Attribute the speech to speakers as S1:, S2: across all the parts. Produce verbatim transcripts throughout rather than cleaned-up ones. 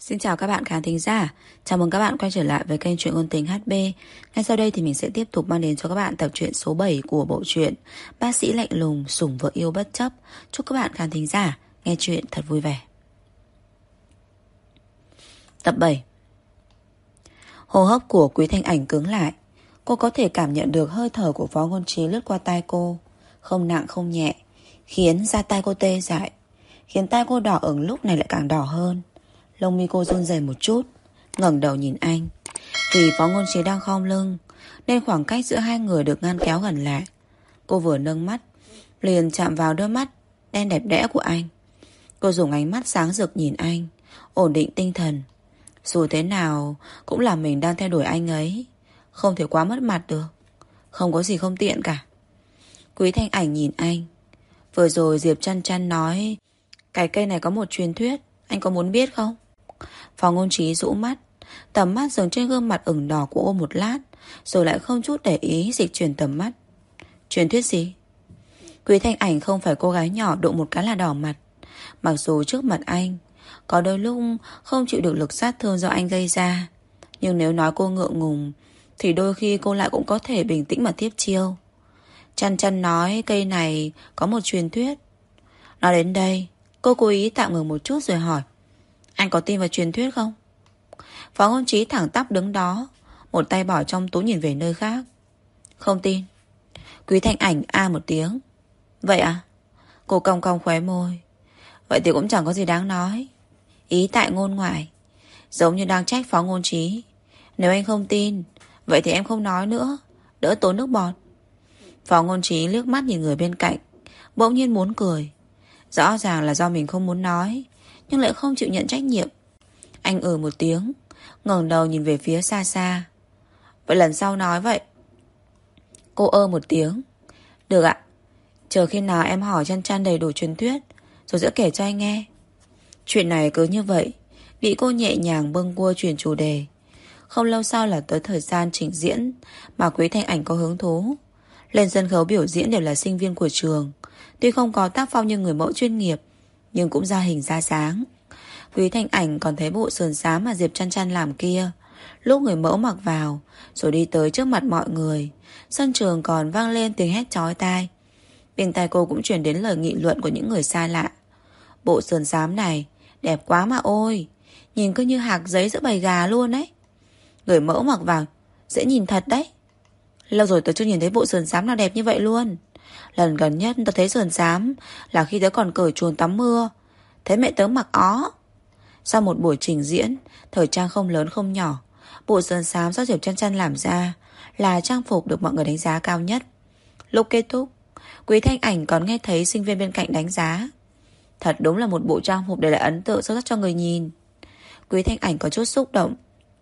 S1: Xin chào các bạn khán thính giả. Chào mừng các bạn quay trở lại với kênh Truyện Ngôn Tình hát bê. Ngay sau đây thì mình sẽ tiếp tục mang đến cho các bạn tập truyện số bảy của bộ truyện Bác sĩ lạnh lùng sủng vợ yêu bất chấp. Chúc các bạn khán thính giả nghe truyện thật vui vẻ. Tập bảy. Hô hấp của Quý Thanh Ảnh cứng lại. Cô có thể cảm nhận được hơi thở của Phó Ngôn Trí lướt qua tai cô, không nặng không nhẹ, khiến da tai cô tê dại, khiến tai cô đỏ ửng lúc này lại càng đỏ hơn. Lông mi cô run rẩy một chút, ngẩng đầu nhìn anh. Vì Phó Ngôn Trí đang khom lưng nên khoảng cách giữa hai người được ngăn kéo gần lại. Cô vừa nâng mắt liền chạm vào đôi mắt đen đẹp đẽ của anh. Cô dùng ánh mắt sáng rực nhìn anh, ổn định tinh thần. Dù thế nào cũng là mình đang theo đuổi anh ấy, không thể quá mất mặt được. Không có gì không tiện cả. Quý Thanh Ảnh nhìn anh. Vừa rồi Diệp Chăn Chăn nói cái cây này có một truyền thuyết, anh có muốn biết không? Phó Ngôn Trí rũ mắt, tầm mắt dừng trên gương mặt ửng đỏ của cô một lát, rồi lại không chút để ý dịch chuyển tầm mắt. Truyền thuyết gì? Quý Thanh Ảnh không phải cô gái nhỏ đụng một cái là đỏ mặt. Mặc dù trước mặt anh có đôi lúc không chịu được lực sát thương do anh gây ra, nhưng nếu nói cô ngượng ngùng thì đôi khi cô lại cũng có thể bình tĩnh mà tiếp chiêu. Chăn Chăn nói cây này có một truyền thuyết. Nói đến đây, cô cố ý tạm ngừng một chút rồi hỏi: anh có tin vào truyền thuyết không? Phó Ngôn Trí thẳng tắp đứng đó, một tay bỏ trong túi nhìn về nơi khác. Không tin. Quý Thanh Ảnh a một tiếng. Vậy à? Cô cong cong khóe môi. Vậy thì cũng chẳng có gì đáng nói. Ý tại ngôn ngoại, giống như đang trách Phó Ngôn Trí. Nếu anh không tin, vậy thì em không nói nữa, đỡ tốn nước bọt. Phó Ngôn Trí liếc mắt nhìn người bên cạnh, bỗng nhiên muốn cười. Rõ ràng là do mình không muốn nói, nhưng lại không chịu nhận trách nhiệm. Anh ừ một tiếng, ngẩng đầu nhìn về phía xa xa. Vậy lần sau nói vậy. Cô ơ một tiếng. Được ạ. Chờ khi nào em hỏi Chăn Chăn đầy đủ truyền thuyết, rồi sẽ kể cho anh nghe. Chuyện này cứ như vậy bị cô nhẹ nhàng bâng cua chuyển chủ đề. Không lâu sau là tới thời gian trình diễn mà Quý Thanh Ảnh có hứng thú. Lên sân khấu biểu diễn đều là sinh viên của trường. Tuy không có tác phong như người mẫu chuyên nghiệp, nhưng cũng ra hình ra dáng. Quý Thanh Ảnh còn thấy bộ sườn xám mà Diệp Chăn Chăn làm kia, lúc người mẫu mặc vào rồi đi tới trước mặt mọi người, sân trường còn vang lên tiếng hét chói tai. Bên tai cô cũng truyền đến lời nghị luận của những người xa lạ. Bộ sườn xám này đẹp quá mà ôi, nhìn cứ như hạc giấy giữa bầy gà luôn ấy. Người mẫu mặc vào dễ nhìn thật đấy. Lâu rồi tớ chưa nhìn thấy bộ sườn xám nào đẹp như vậy luôn. Lần gần nhất tớ thấy sườn xám là khi tớ còn cởi chuồng tắm mưa, thấy mẹ tớ mặc ó. Sau một buổi trình diễn thời trang không lớn không nhỏ, bộ sườn xám do Diệp Chăn Chăn làm ra là trang phục được mọi người đánh giá cao nhất. Lúc kết thúc, Quý Thanh Ảnh còn nghe thấy sinh viên bên cạnh đánh giá. Thật đúng là một bộ trang phục để lại ấn tượng sâu sắc cho người nhìn. Quý Thanh Ảnh có chút xúc động.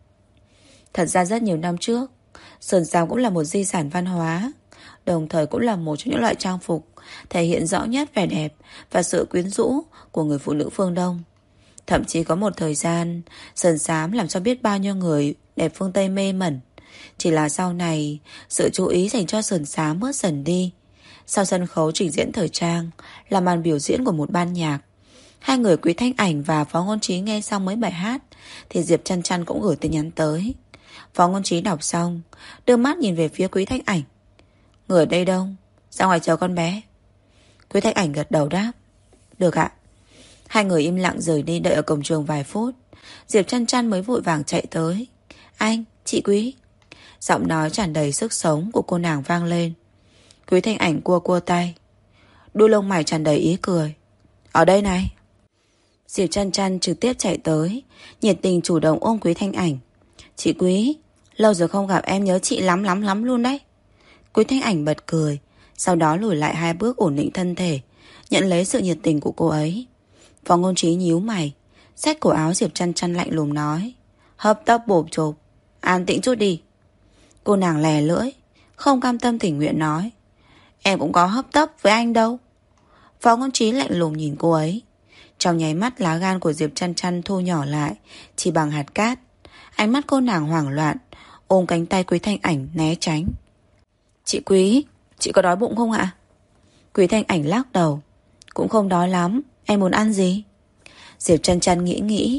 S1: Thật ra rất nhiều năm trước, sườn xám cũng là một di sản văn hóa, đồng thời cũng là một trong những loại trang phục thể hiện rõ nhất vẻ đẹp và sự quyến rũ của người phụ nữ phương Đông. Thậm chí có một thời gian, sườn xám làm cho biết bao nhiêu người đẹp phương Tây mê mẩn. Chỉ là sau này, sự chú ý dành cho sườn xám bớt dần đi. Sau sân khấu trình diễn thời trang là màn biểu diễn của một ban nhạc. Hai người Quý Thanh Ảnh và Phó Ngôn Trí nghe xong mấy bài hát thì Diệp Chăn Chăn cũng gửi tin nhắn tới. Phó Ngôn Trí đọc xong, đưa mắt nhìn về phía Quý Thanh Ảnh. Người ở đây đâu? Ra ngoài chờ con bé. Quý Thanh Ảnh gật đầu đáp. Được ạ. Hai người im lặng rời đi, đợi ở cổng trường vài phút. Diệp Chăn Chăn mới vội vàng chạy tới. Anh, chị Quý. Giọng nói tràn đầy sức sống của cô nàng vang lên. Quý Thanh Ảnh cua cua tay, đuôi lông mày tràn đầy ý cười. Ở đây này. Diệp Chăn Chăn trực tiếp chạy tới, nhiệt tình chủ động ôm Quý Thanh Ảnh. Chị Quý, lâu rồi không gặp, em nhớ chị lắm lắm lắm luôn đấy. Quý Thanh Ảnh bật cười, sau đó lùi lại hai bước ổn định thân thể, nhận lấy sự nhiệt tình của cô ấy. Phó Ngôn Trí nhíu mày, xách cổ áo Diệp Chăn Chăn lạnh lùng nói. Hấp tấp bộp chộp, an tĩnh chút đi. Cô nàng lè lưỡi, không cam tâm tình nguyện nói. Em cũng có hấp tấp với anh đâu. Phó Ngôn Trí lạnh lùng nhìn cô ấy. Trong nháy mắt lá gan của Diệp Chăn Chăn thu nhỏ lại chỉ bằng hạt cát. Ánh mắt cô nàng hoảng loạn, ôm cánh tay Quý Thanh Ảnh né tránh. Chị Quý, chị có đói bụng không ạ? Quý Thanh Ảnh lắc đầu. Cũng không đói lắm, em muốn ăn gì? Diệp Chăn Chăn nghĩ nghĩ,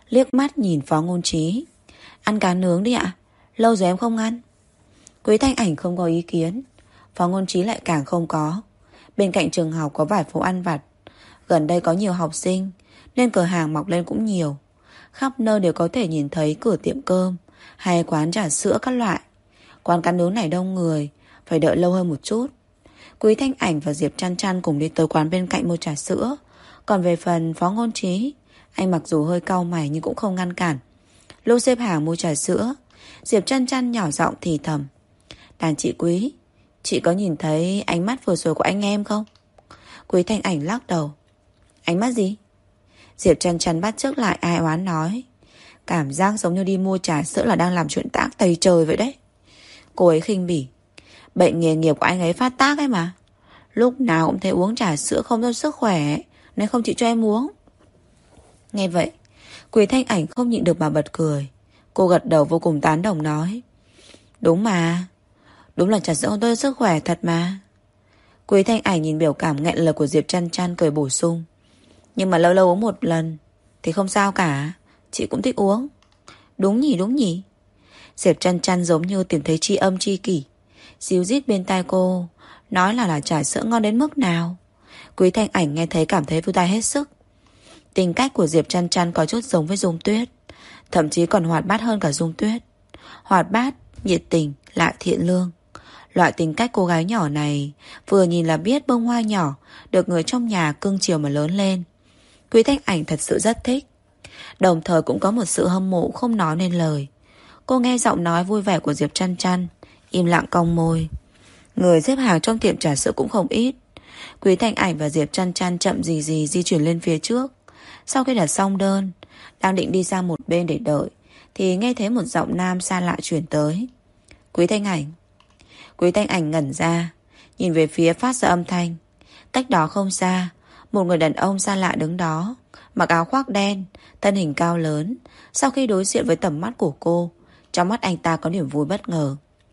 S1: liếc mắt nhìn Phó Ngôn Trí. Ăn cá nướng đi ạ. Lâu rồi em không ăn. Quý Thanh Ảnh không có ý kiến. Phó Ngôn Trí lại càng không có. Bên cạnh trường học có vài phố ăn vặt. Gần đây có nhiều học sinh nên cửa hàng mọc lên cũng nhiều. Khắp nơi đều có thể nhìn thấy cửa tiệm cơm hay quán trà sữa các loại. Quán cá nướng này đông người, phải đợi lâu hơn một chút. Quý Thanh Ảnh và Diệp Chăn Chăn cùng đi tới quán bên cạnh mua trà sữa. Còn về phần Phó Ngôn Trí, anh mặc dù hơi cau mày nhưng cũng không ngăn cản. Lúc xếp hàng mua trà sữa, Diệp Chăn Chăn nhỏ giọng thì thầm: Đàn chị Quý, chị có nhìn thấy ánh mắt vừa rồi của anh em không? Quý Thanh Ảnh lắc đầu. Ánh mắt gì? Diệp Chăn Chăn bắt chước lại ai oán nói. Cảm giác giống như đi mua trà sữa là đang làm chuyện tác tày trời vậy đấy. Cô ấy khinh bỉ. Bệnh nghề nghiệp của anh ấy phát tác ấy mà. Lúc nào cũng thấy uống trà sữa không tốt sức khỏe nên không chịu cho em uống. Nghe vậy, Quý Thanh Ảnh không nhịn được mà bật cười. Cô gật đầu vô cùng tán đồng nói: Đúng mà, đúng là trà sữa không tốt sức khỏe thật mà. Quý Thanh Ảnh nhìn biểu cảm nghẹn lời của Diệp Chăn Chăn cười bổ sung: Nhưng mà lâu lâu uống một lần thì không sao cả, chị cũng thích uống. Đúng nhỉ, đúng nhỉ. Diệp Chăn Chăn giống như tìm thấy tri âm tri kỷ, díu dít bên tai cô, nói là là trà sữa ngon đến mức nào. Quý Thanh Ảnh nghe thấy cảm thấy vui tai hết sức. Tính cách của Diệp Chăn Chăn có chút giống với Dung Tuyết, thậm chí còn hoạt bát hơn cả Dung Tuyết. Hoạt bát, nhiệt tình, lại thiện lương. Loại tính cách cô gái nhỏ này vừa nhìn là biết bông hoa nhỏ được người trong nhà cưng chiều mà lớn lên. Quý Thanh Ảnh thật sự rất thích. Đồng thời cũng có một sự hâm mộ không nói nên lời. Cô nghe giọng nói vui vẻ của Diệp Chăn Chăn, im lặng cong môi. Người xếp hàng trong tiệm trà sữa cũng không ít. Quý Thanh Ảnh và Diệp Chăn Chăn chậm gì gì di chuyển lên phía trước. Sau khi đặt xong đơn, đang định đi sang một bên để đợi, thì nghe thấy một giọng nam xa lạ chuyển tới. Quý Thanh Ảnh. Quý Thanh Ảnh ngẩn ra, nhìn về phía phát ra âm thanh. Cách đó không xa, một người đàn ông xa lạ đứng đó, mặc áo khoác đen, thân hình cao lớn. Sau khi đối diện với tầm mắt của cô, trong mắt anh ta có niềm vui bất ngờ.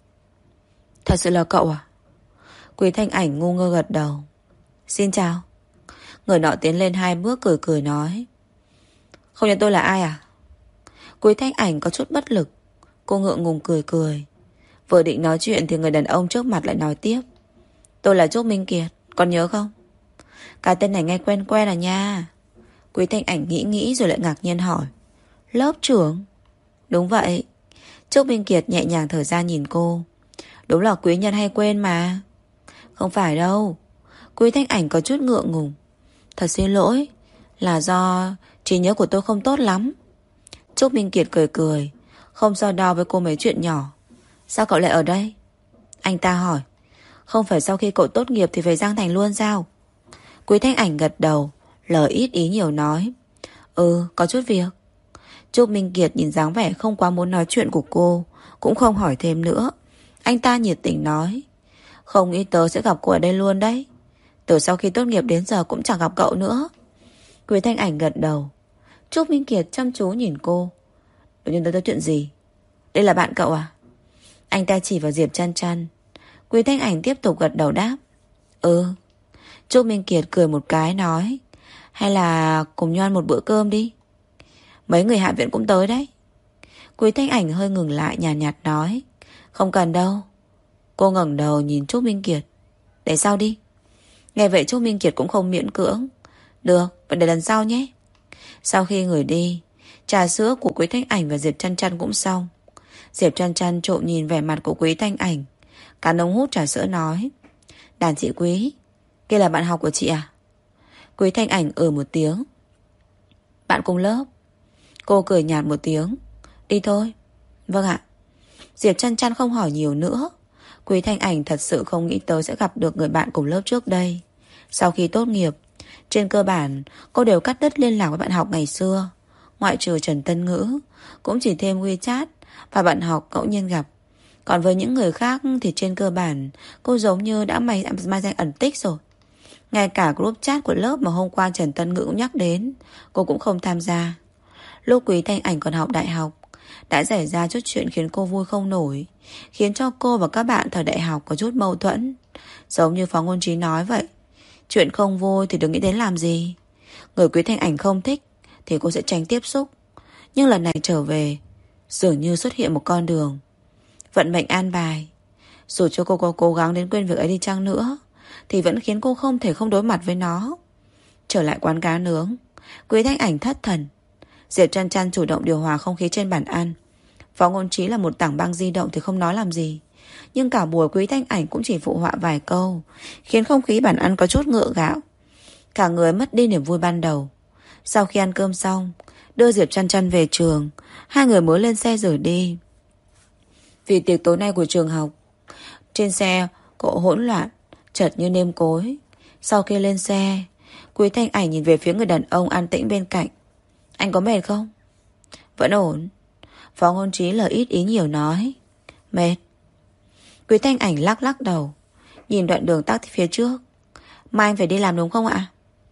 S1: Thật sự là cậu à? Quý Thanh Ảnh ngu ngơ gật đầu. Xin chào. Người nọ tiến lên hai bước cười cười nói: Không nhận tôi là ai à? Quý Thanh Ảnh có chút bất lực. Cô ngượng ngùng cười cười. Vừa định nói chuyện thì người đàn ông trước mặt lại nói tiếp: Tôi là Trúc Minh Kiệt, còn nhớ không? Cái tên này nghe quen quen à nha. Quý Thanh Ảnh nghĩ nghĩ rồi lại ngạc nhiên hỏi: Lớp trưởng? Đúng vậy. Trúc Minh Kiệt nhẹ nhàng thở ra nhìn cô. Đúng là quý nhân hay quên mà. Không phải đâu. Quý Thanh Ảnh có chút ngượng ngùng. Thật xin lỗi, là do trí nhớ của tôi không tốt lắm. Trúc Minh Kiệt cười cười, không so đo với cô mấy chuyện nhỏ. Sao cậu lại ở đây? Anh ta hỏi. Không phải sau khi cậu tốt nghiệp thì về Giang Thành luôn sao? Quý Thanh Ảnh gật đầu, lời ít ý nhiều nói: Ừ, có chút việc. Trúc Minh Kiệt nhìn dáng vẻ không quá muốn nói chuyện của cô, cũng không hỏi thêm nữa. Anh ta nhiệt tình nói: Không nghĩ tớ sẽ gặp cô ở đây luôn đấy. Từ sau khi tốt nghiệp đến giờ cũng chẳng gặp cậu nữa. Quý Thanh Ảnh gật đầu. Trúc Minh Kiệt chăm chú nhìn cô. Đột nhiên tới tới chuyện gì? Đây là bạn cậu à? Anh ta chỉ vào Diệp Chăn Chăn. Quý Thanh Ảnh tiếp tục gật đầu đáp: Ừ. Trúc Minh Kiệt cười một cái nói: Hay là cùng nhau ăn một bữa cơm đi. Mấy người hạ viện cũng tới đấy. Quý Thanh Ảnh hơi ngừng lại, nhàn nhạt, nhạt nói: Không cần đâu. Cô ngẩng đầu nhìn Trúc Minh Kiệt. Để sau đi. Nghe vậy Trúc Minh Kiệt cũng không miễn cưỡng. Được, vậy để lần sau nhé. Sau khi người đi, trà sữa của Quý Thanh Ảnh và Diệp Chăn Chăn cũng xong. Diệp Chăn Chăn trộm nhìn vẻ mặt của Quý Thanh Ảnh, cắn ống hút trà sữa nói: Đàn chị Quý, kia là bạn học của chị à? Quý Thanh Ảnh ừ một tiếng. Bạn cùng lớp. Cô cười nhạt một tiếng. Đi thôi. Vâng ạ. Diệp Chăn Chăn không hỏi nhiều nữa. Quý Thanh Ảnh thật sự không nghĩ tới sẽ gặp được người bạn cùng lớp trước đây. Sau khi tốt nghiệp, trên cơ bản cô đều cắt đứt liên lạc với bạn học ngày xưa. Ngoại trừ Trần Tân Ngữ, cũng chỉ thêm WeChat và bạn học ngẫu nhiên gặp. Còn với những người khác thì trên cơ bản cô giống như đã mai, mai danh ẩn tích rồi. Ngay cả group chat của lớp mà hôm qua Trần Tân Ngữ cũng nhắc đến, cô cũng không tham gia. Lúc Quý Thanh Ảnh còn học đại học, đã xảy ra chút chuyện khiến cô vui không nổi, khiến cho cô và các bạn thời đại học có chút mâu thuẫn. Giống như Phó Ngôn Trí nói vậy, chuyện không vui thì đừng nghĩ đến làm gì. Người Quý Thanh Ảnh không thích thì cô sẽ tránh tiếp xúc. Nhưng lần này trở về, dường như xuất hiện một con đường. Vận mệnh an bài. Dù cho cô có cố gắng đến quên việc ấy đi chăng nữa, thì vẫn khiến cô không thể không đối mặt với nó. Trở lại quán cá nướng, Quý Thanh Ảnh thất thần. Diệp Trăn Trăn chủ động điều hòa không khí trên bàn ăn. Phó Ngôn Trí là một tảng băng di động thì không nói làm gì, nhưng cả buổi Quý Thanh Ảnh cũng chỉ phụ họa vài câu, khiến không khí bàn ăn có chút ngựa gạo. Cả người mất đi niềm vui ban đầu. Sau khi ăn cơm xong, đưa Diệp Trăn Trăn về trường, hai người mới lên xe rời đi. Vì tiệc tối nay của trường học, trên xe cộ hỗn loạn, chật như nêm cối. Sau khi lên xe, Quý Thanh Ảnh nhìn về phía người đàn ông an tĩnh bên cạnh. Anh có mệt không? Vẫn ổn. Phó Ngôn Trí lời ít ý nhiều nói. Mệt. Quý Thanh Ảnh lắc lắc đầu, nhìn đoạn đường tắc phía trước. Mai anh phải đi làm đúng không ạ?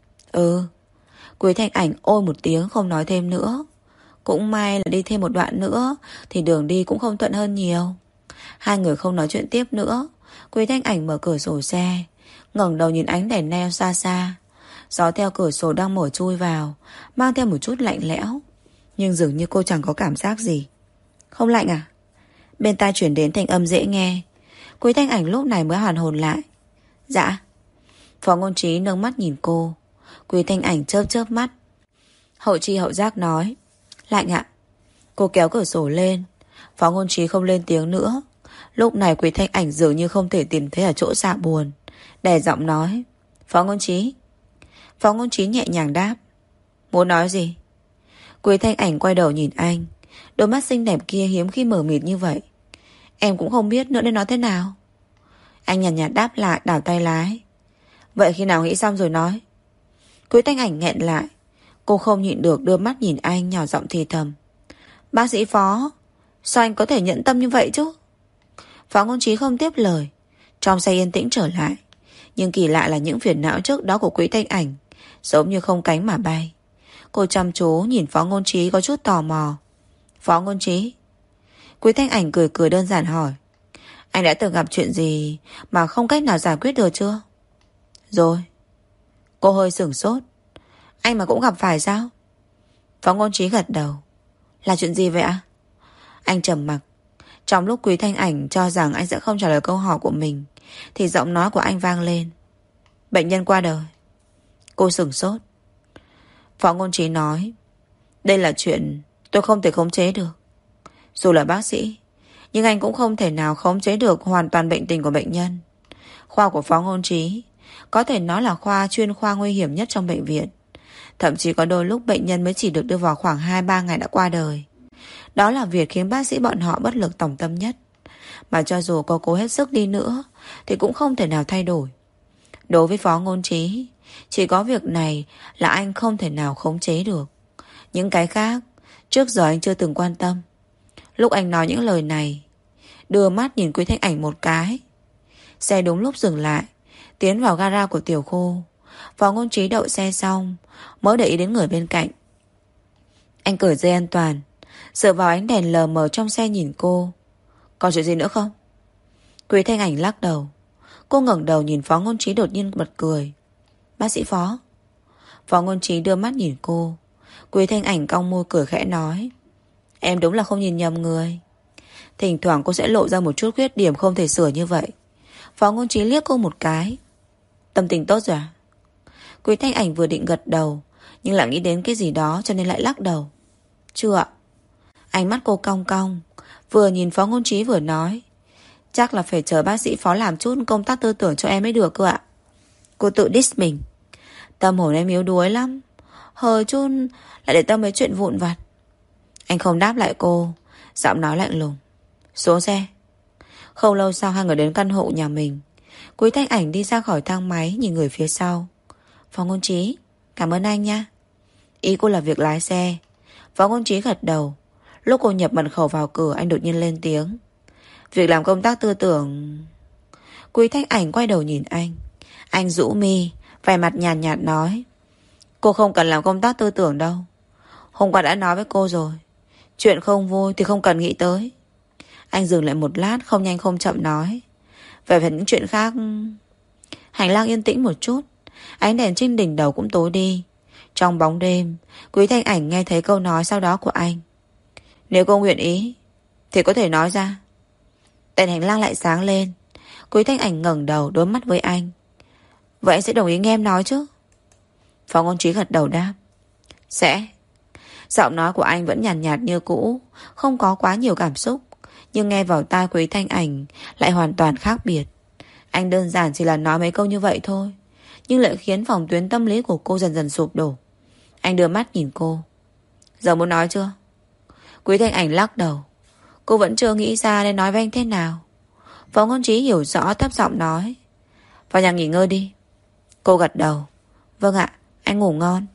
S1: Ừ. Quý Thanh Ảnh ôi một tiếng không nói thêm nữa. Cũng may là đi thêm một đoạn nữa thì đường đi cũng không thuận hơn nhiều. Hai người không nói chuyện tiếp nữa. Quý Thanh Ảnh mở cửa sổ xe, ngẩng đầu nhìn ánh đèn neo xa xa. Gió theo cửa sổ đang mở chui vào, mang theo một chút lạnh lẽo. Nhưng dường như cô chẳng có cảm giác gì. Không lạnh à? Bên tai chuyển đến thanh âm dễ nghe. Quý Thanh Ảnh lúc này mới hoàn hồn lại. Dạ. Phó Ngôn Trí nâng mắt nhìn cô. Quý Thanh Ảnh chớp chớp mắt. Hậu chi hậu giác nói. Lạnh ạ. Cô kéo cửa sổ lên. Phó Ngôn Trí không lên tiếng nữa. Lúc này Quý Thanh Ảnh dường như không thể tìm thấy ở chỗ dạ buồn, đè giọng nói. Phó Ngôn Trí. Phó Ngôn Trí nhẹ nhàng đáp. Muốn nói gì? Quý Thanh Ảnh quay đầu nhìn anh. Đôi mắt xinh đẹp kia hiếm khi mở mịt như vậy. Em cũng không biết nữa nên nói thế nào. Anh nhàn nhạt, nhạt đáp lại, đảo tay lái. Vậy khi nào nghĩ xong rồi nói? Quý Thanh Ảnh nghẹn lại. Cô không nhịn được đưa mắt nhìn anh, nhỏ giọng thì thầm. Bác sĩ Phó, sao anh có thể nhận tâm như vậy chứ? Phó Ngôn Trí không tiếp lời. Trong xe yên tĩnh trở lại. Nhưng kỳ lạ là những phiền não trước đó của Quý Thanh Ảnh giống như không cánh mà bay. Cô chăm chú nhìn Phó Ngôn Trí có chút tò mò. Phó Ngôn Trí. Quý Thanh Ảnh cười cười đơn giản hỏi. Anh đã từng gặp chuyện gì mà không cách nào giải quyết được chưa? Rồi. Cô hơi sửng sốt. Anh mà cũng gặp phải sao? Phó Ngôn Trí gật đầu. Là chuyện gì vậy ạ? Anh trầm mặc. Trong lúc Quý Thanh Ảnh cho rằng anh sẽ không trả lời câu hỏi của mình, thì giọng nói của anh vang lên. Bệnh nhân qua đời. Cô sửng sốt. Phó Ngôn Trí nói. Đây là chuyện tôi không thể khống chế được. Dù là bác sĩ, nhưng anh cũng không thể nào khống chế được hoàn toàn bệnh tình của bệnh nhân. Khoa của Phó Ngôn Trí có thể nói là khoa chuyên khoa nguy hiểm nhất trong bệnh viện. Thậm chí có đôi lúc bệnh nhân mới chỉ được đưa vào khoảng hai ba ngày đã qua đời. Đó là việc khiến bác sĩ bọn họ bất lực tòng tâm nhất. Mà cho dù có cố hết sức đi nữa thì cũng không thể nào thay đổi. Đối với Phó Ngôn Trí, chỉ có việc này là anh không thể nào khống chế được. Những cái khác trước giờ anh chưa từng quan tâm. Lúc anh nói những lời này, đưa mắt nhìn Quý Thanh Ảnh một cái. Xe đúng lúc dừng lại, tiến vào gara của tiểu khu. Phó Ngôn Trí đậu xe xong mới để ý đến người bên cạnh. Anh cởi dây an toàn, dựa vào ánh đèn lờ mờ trong xe nhìn cô. Còn chuyện gì nữa không? Quý Thanh Ảnh lắc đầu. Cô ngẩng đầu nhìn Phó Ngôn Trí đột nhiên bật cười. Bác sĩ Phó. Phó Ngôn Trí đưa mắt nhìn cô. Quý Thanh Ảnh cong môi cười khẽ nói. Em đúng là không nhìn nhầm người. Thỉnh thoảng cô sẽ lộ ra một chút khuyết điểm không thể sửa như vậy. Phó Ngôn Trí liếc cô một cái. Tâm tình tốt rồi à? Quý Thanh Ảnh vừa định gật đầu, nhưng lại nghĩ đến cái gì đó cho nên lại lắc đầu. Chưa ạ. Ánh mắt cô cong cong, vừa nhìn Phó Ngôn Trí vừa nói. Chắc là phải chờ bác sĩ Phó làm chút công tác tư tưởng cho em mới được cơ ạ. Cô tự diss mình. Tâm hồn em yếu đuối lắm. Hơi chút lại để tâm mấy chuyện vụn vặt. Anh không đáp lại cô, giọng nói lạnh lùng. Xuống xe. Không lâu sau hai người đến căn hộ nhà mình. Quý Thanh Ảnh đi ra khỏi thang máy, nhìn người phía sau. Phó Ngôn Trí, cảm ơn anh nha. Ý cô là việc lái xe. Phó Ngôn Trí gật đầu. Lúc cô nhập mật khẩu vào cửa, anh đột nhiên lên tiếng. Việc làm công tác tư tưởng. Quý Thanh Ảnh quay đầu nhìn anh. Anh rũ mi, vẻ mặt nhàn nhạt, nhạt nói. Cô không cần làm công tác tư tưởng đâu. Hôm qua đã nói với cô rồi. Chuyện không vui thì không cần nghĩ tới. Anh dừng lại một lát, không nhanh không chậm nói. Về phần những chuyện khác. Hành lang yên tĩnh một chút. Ánh đèn trên đỉnh đầu cũng tối đi. Trong bóng đêm, Quý Thanh Ảnh nghe thấy câu nói sau đó của anh. Nếu cô nguyện ý thì có thể nói ra. Đèn hành lang lại sáng lên. Quý Thanh Ảnh ngẩng đầu đối mắt với anh. Vậy anh sẽ đồng ý nghe em nói chứ? Phó Ngôn Trí gật đầu đáp. Sẽ. Giọng nói của anh vẫn nhàn nhạt, nhạt như cũ, không có quá nhiều cảm xúc, nhưng nghe vào tai Quý Thanh Ảnh lại hoàn toàn khác biệt. Anh đơn giản chỉ là nói mấy câu như vậy thôi, nhưng lại khiến phòng tuyến tâm lý của cô dần dần sụp đổ. Anh đưa mắt nhìn cô. Giờ muốn nói chưa? Quý Thanh Ảnh lắc đầu. Cô vẫn chưa nghĩ ra nên nói với anh thế nào. Phó Ngôn Trí hiểu rõ, thấp giọng nói. Vào nhà nghỉ ngơi đi. Cô gật đầu. Vâng ạ, anh ngủ ngon.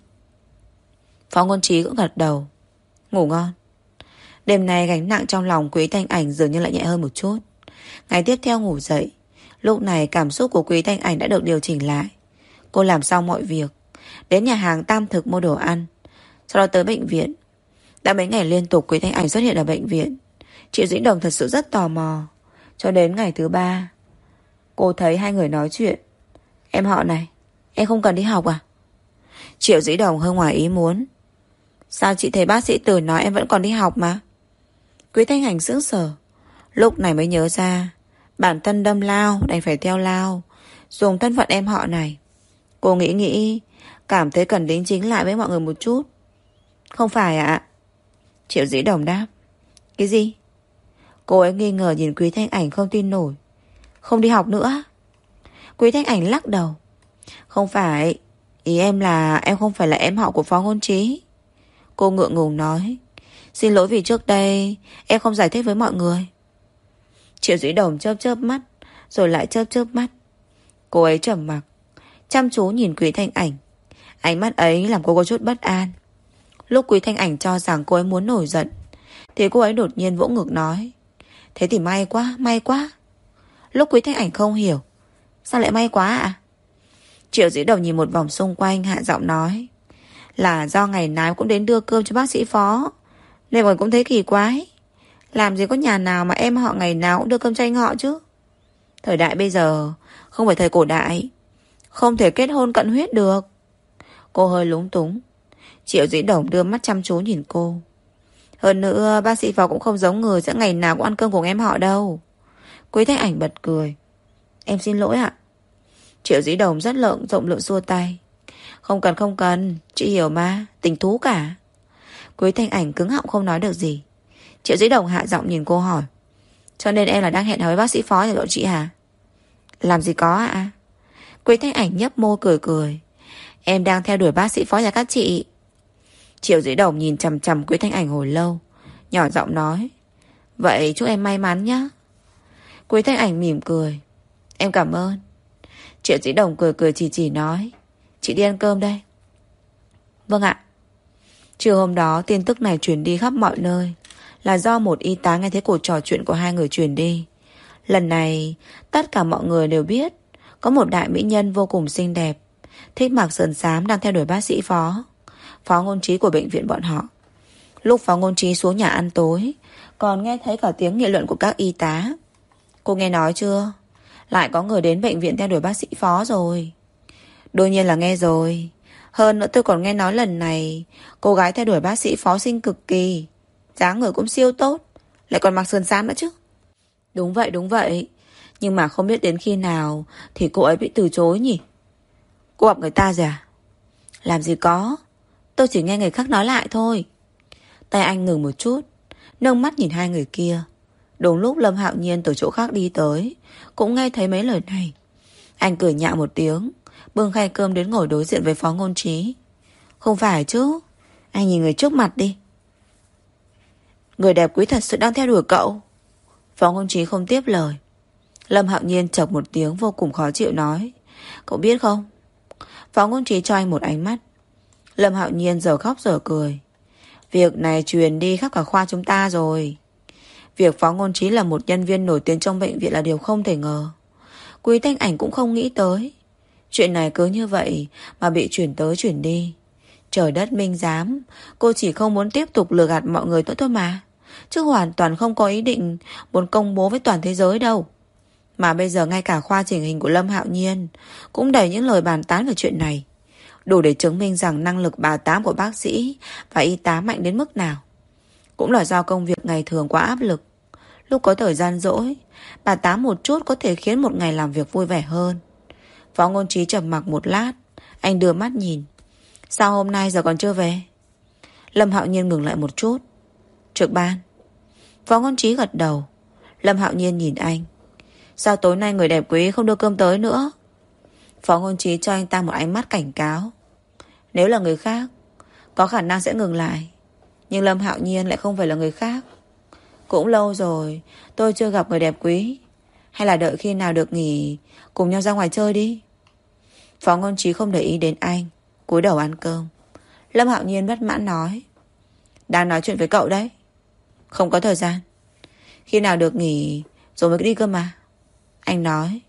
S1: Phó Ngôn Trí cũng gật đầu. Ngủ ngon. Đêm nay gánh nặng trong lòng Quý Thanh Ảnh dường như lại nhẹ hơn một chút. Ngày tiếp theo ngủ dậy, lúc này cảm xúc của Quý Thanh Ảnh đã được điều chỉnh lại. Cô làm xong mọi việc, đến nhà hàng Tam Thực mua đồ ăn, sau đó tới bệnh viện. Đã mấy ngày liên tục Quý Thanh Ảnh xuất hiện ở bệnh viện. Chị Dĩ Đồng thật sự rất tò mò. Cho đến ngày thứ ba, cô thấy hai người nói chuyện. Em họ này, em không cần đi học à? Triệu Dĩ Đồng hơi ngoài ý muốn. Sao chị thấy bác sĩ Từ nói em vẫn còn đi học mà? Quý Thanh Ảnh sững sờ. Lúc này mới nhớ ra bản thân đâm lao đành phải theo lao, dùng thân phận em họ này. Cô nghĩ nghĩ, cảm thấy cần đính chính lại với mọi người một chút. Không phải ạ. Triệu Dĩ Đồng đáp. Cái gì? Cô ấy nghi ngờ nhìn Quý Thanh Ảnh không tin nổi. Không đi học nữa? Quý Thanh Ảnh lắc đầu. Không phải. Ý em là em không phải là em họ của Phó Ngôn Trí. Cô ngượng ngùng nói. Xin lỗi vì trước đây em không giải thích với mọi người. Triệu Dĩ Đồng chớp chớp mắt, rồi lại chớp chớp mắt. Cô ấy trầm mặc, chăm chú nhìn Quý Thanh Ảnh. Ánh mắt ấy làm cô có chút bất an. Lúc Quý Thanh Ảnh cho rằng cô ấy muốn nổi giận, thì cô ấy đột nhiên vỗ ngực nói. Thế thì may quá, may quá. Lúc Quý Thanh Ảnh không hiểu. Sao lại may quá ạ? À? Triệu Dĩ Đồng nhìn một vòng xung quanh, hạ giọng nói. Là do ngày nào cũng đến đưa cơm cho bác sĩ Phó, nên mọi người cũng thấy kỳ quái. Làm gì có nhà nào mà em họ ngày nào cũng đưa cơm cho anh họ chứ. Thời đại bây giờ không phải thời cổ đại, không thể kết hôn cận huyết được. Cô hơi lúng túng. Triệu Dĩ Đồng đưa mắt chăm chú nhìn cô. Hơn nữa bác sĩ Phó cũng không giống người sẽ ngày nào cũng ăn cơm cùng em họ đâu. Quý Thanh Ảnh bật cười. Em xin lỗi ạ. Triệu Dĩ Đồng rất lợn rộng lượng xua tay. Không cần không cần, chị hiểu mà, tình thú cả. Quý Thanh Ảnh cứng họng không nói được gì. Triệu Dĩ Đồng hạ giọng nhìn cô hỏi. Cho nên em là đang hẹn hò với bác sĩ Phó nhà cậu chị hả? Làm gì có ạ? À? Quý Thanh Ảnh nhấp môi cười cười. Em đang theo đuổi bác sĩ Phó nhà các chị. Triệu Dĩ Đồng nhìn chằm chằm Quý Thanh Ảnh hồi lâu, nhỏ giọng nói. Vậy chúc em may mắn nhé. Quý Thanh Ảnh mỉm cười. Em cảm ơn. Triệu Dĩ Đồng cười cười chỉ chỉ nói. Chị đi ăn cơm đây. Vâng ạ. Chiều hôm đó tin tức này truyền đi khắp mọi nơi, là do một y tá nghe thấy cuộc trò chuyện của hai người truyền đi. Lần này tất cả mọi người đều biết có một đại mỹ nhân vô cùng xinh đẹp, thích mặc sườn xám đang theo đuổi bác sĩ Phó, Phó Ngôn Trí của bệnh viện bọn họ. Lúc Phó Ngôn Trí xuống nhà ăn tối, còn nghe thấy cả tiếng nghị luận của các y tá. Cô nghe nói chưa? Lại có người đến bệnh viện theo đuổi bác sĩ Phó rồi. Đương nhiên là nghe rồi. Hơn nữa tôi còn nghe nói lần này cô gái theo đuổi bác sĩ Phó xinh cực kỳ, dáng người cũng siêu tốt, lại còn mặc sườn xám nữa chứ. Đúng vậy đúng vậy. Nhưng mà không biết đến khi nào thì cô ấy bị từ chối nhỉ? Cô gặp người ta rồi à? Làm gì có, tôi chỉ nghe người khác nói lại thôi. Tay anh ngừng một chút, nâng mắt nhìn hai người kia. Đúng lúc Lâm Hạo Nhiên từ chỗ khác đi tới, cũng nghe thấy mấy lời này. Anh cười nhạo một tiếng, bưng khay cơm đến ngồi đối diện với Phó Ngôn Trí. Không phải chứ, anh nhìn người trước mặt đi. Người đẹp quý thật sự đang theo đuổi cậu. Phó Ngôn Trí không tiếp lời. Lâm Hạo Nhiên chọc một tiếng vô cùng khó chịu nói. Cậu biết không? Phó Ngôn Trí cho anh một ánh mắt. Lâm Hạo Nhiên giờ khóc giờ cười. Việc này truyền đi khắp cả khoa chúng ta rồi. Việc Phó Ngôn Trí là một nhân viên nổi tiếng trong bệnh viện là điều không thể ngờ. Quý Thanh Ảnh cũng không nghĩ tới. Chuyện này cứ như vậy mà bị chuyển tới chuyển đi. Trời đất minh giám, cô chỉ không muốn tiếp tục lừa gạt mọi người nữa thôi mà, chứ hoàn toàn không có ý định muốn công bố với toàn thế giới đâu. Mà bây giờ ngay cả khoa chỉnh hình của Lâm Hạo Nhiên cũng đầy những lời bàn tán về chuyện này, đủ để chứng minh rằng năng lực bà tám của bác sĩ và y tá mạnh đến mức nào. Cũng là do công việc ngày thường quá áp lực. Lúc có thời gian rỗi, bà tám một chút có thể khiến một ngày làm việc vui vẻ hơn. Phó Ngôn Trí trầm mặc một lát. Anh đưa mắt nhìn. Sao hôm nay giờ còn chưa về? Lâm Hạo Nhiên ngừng lại một chút. Trực ban. Phó Ngôn Trí gật đầu. Lâm Hạo Nhiên nhìn anh. Sao tối nay người đẹp quý không đưa cơm tới nữa? Phó Ngôn Trí cho anh ta một ánh mắt cảnh cáo. Nếu là người khác, có khả năng sẽ ngừng lại. Nhưng Lâm Hạo Nhiên lại không phải là người khác. Cũng lâu rồi tôi chưa gặp người đẹp quý. Hay là đợi khi nào được nghỉ cùng nhau ra ngoài chơi đi. Phó Ngôn Trí không để ý đến anh, cúi đầu ăn cơm. Lâm Hạo Nhiên bất mãn nói. Đang nói chuyện với cậu đấy. Không có thời gian. Khi nào được nghỉ rồi mới đi cơ mà. Anh nói.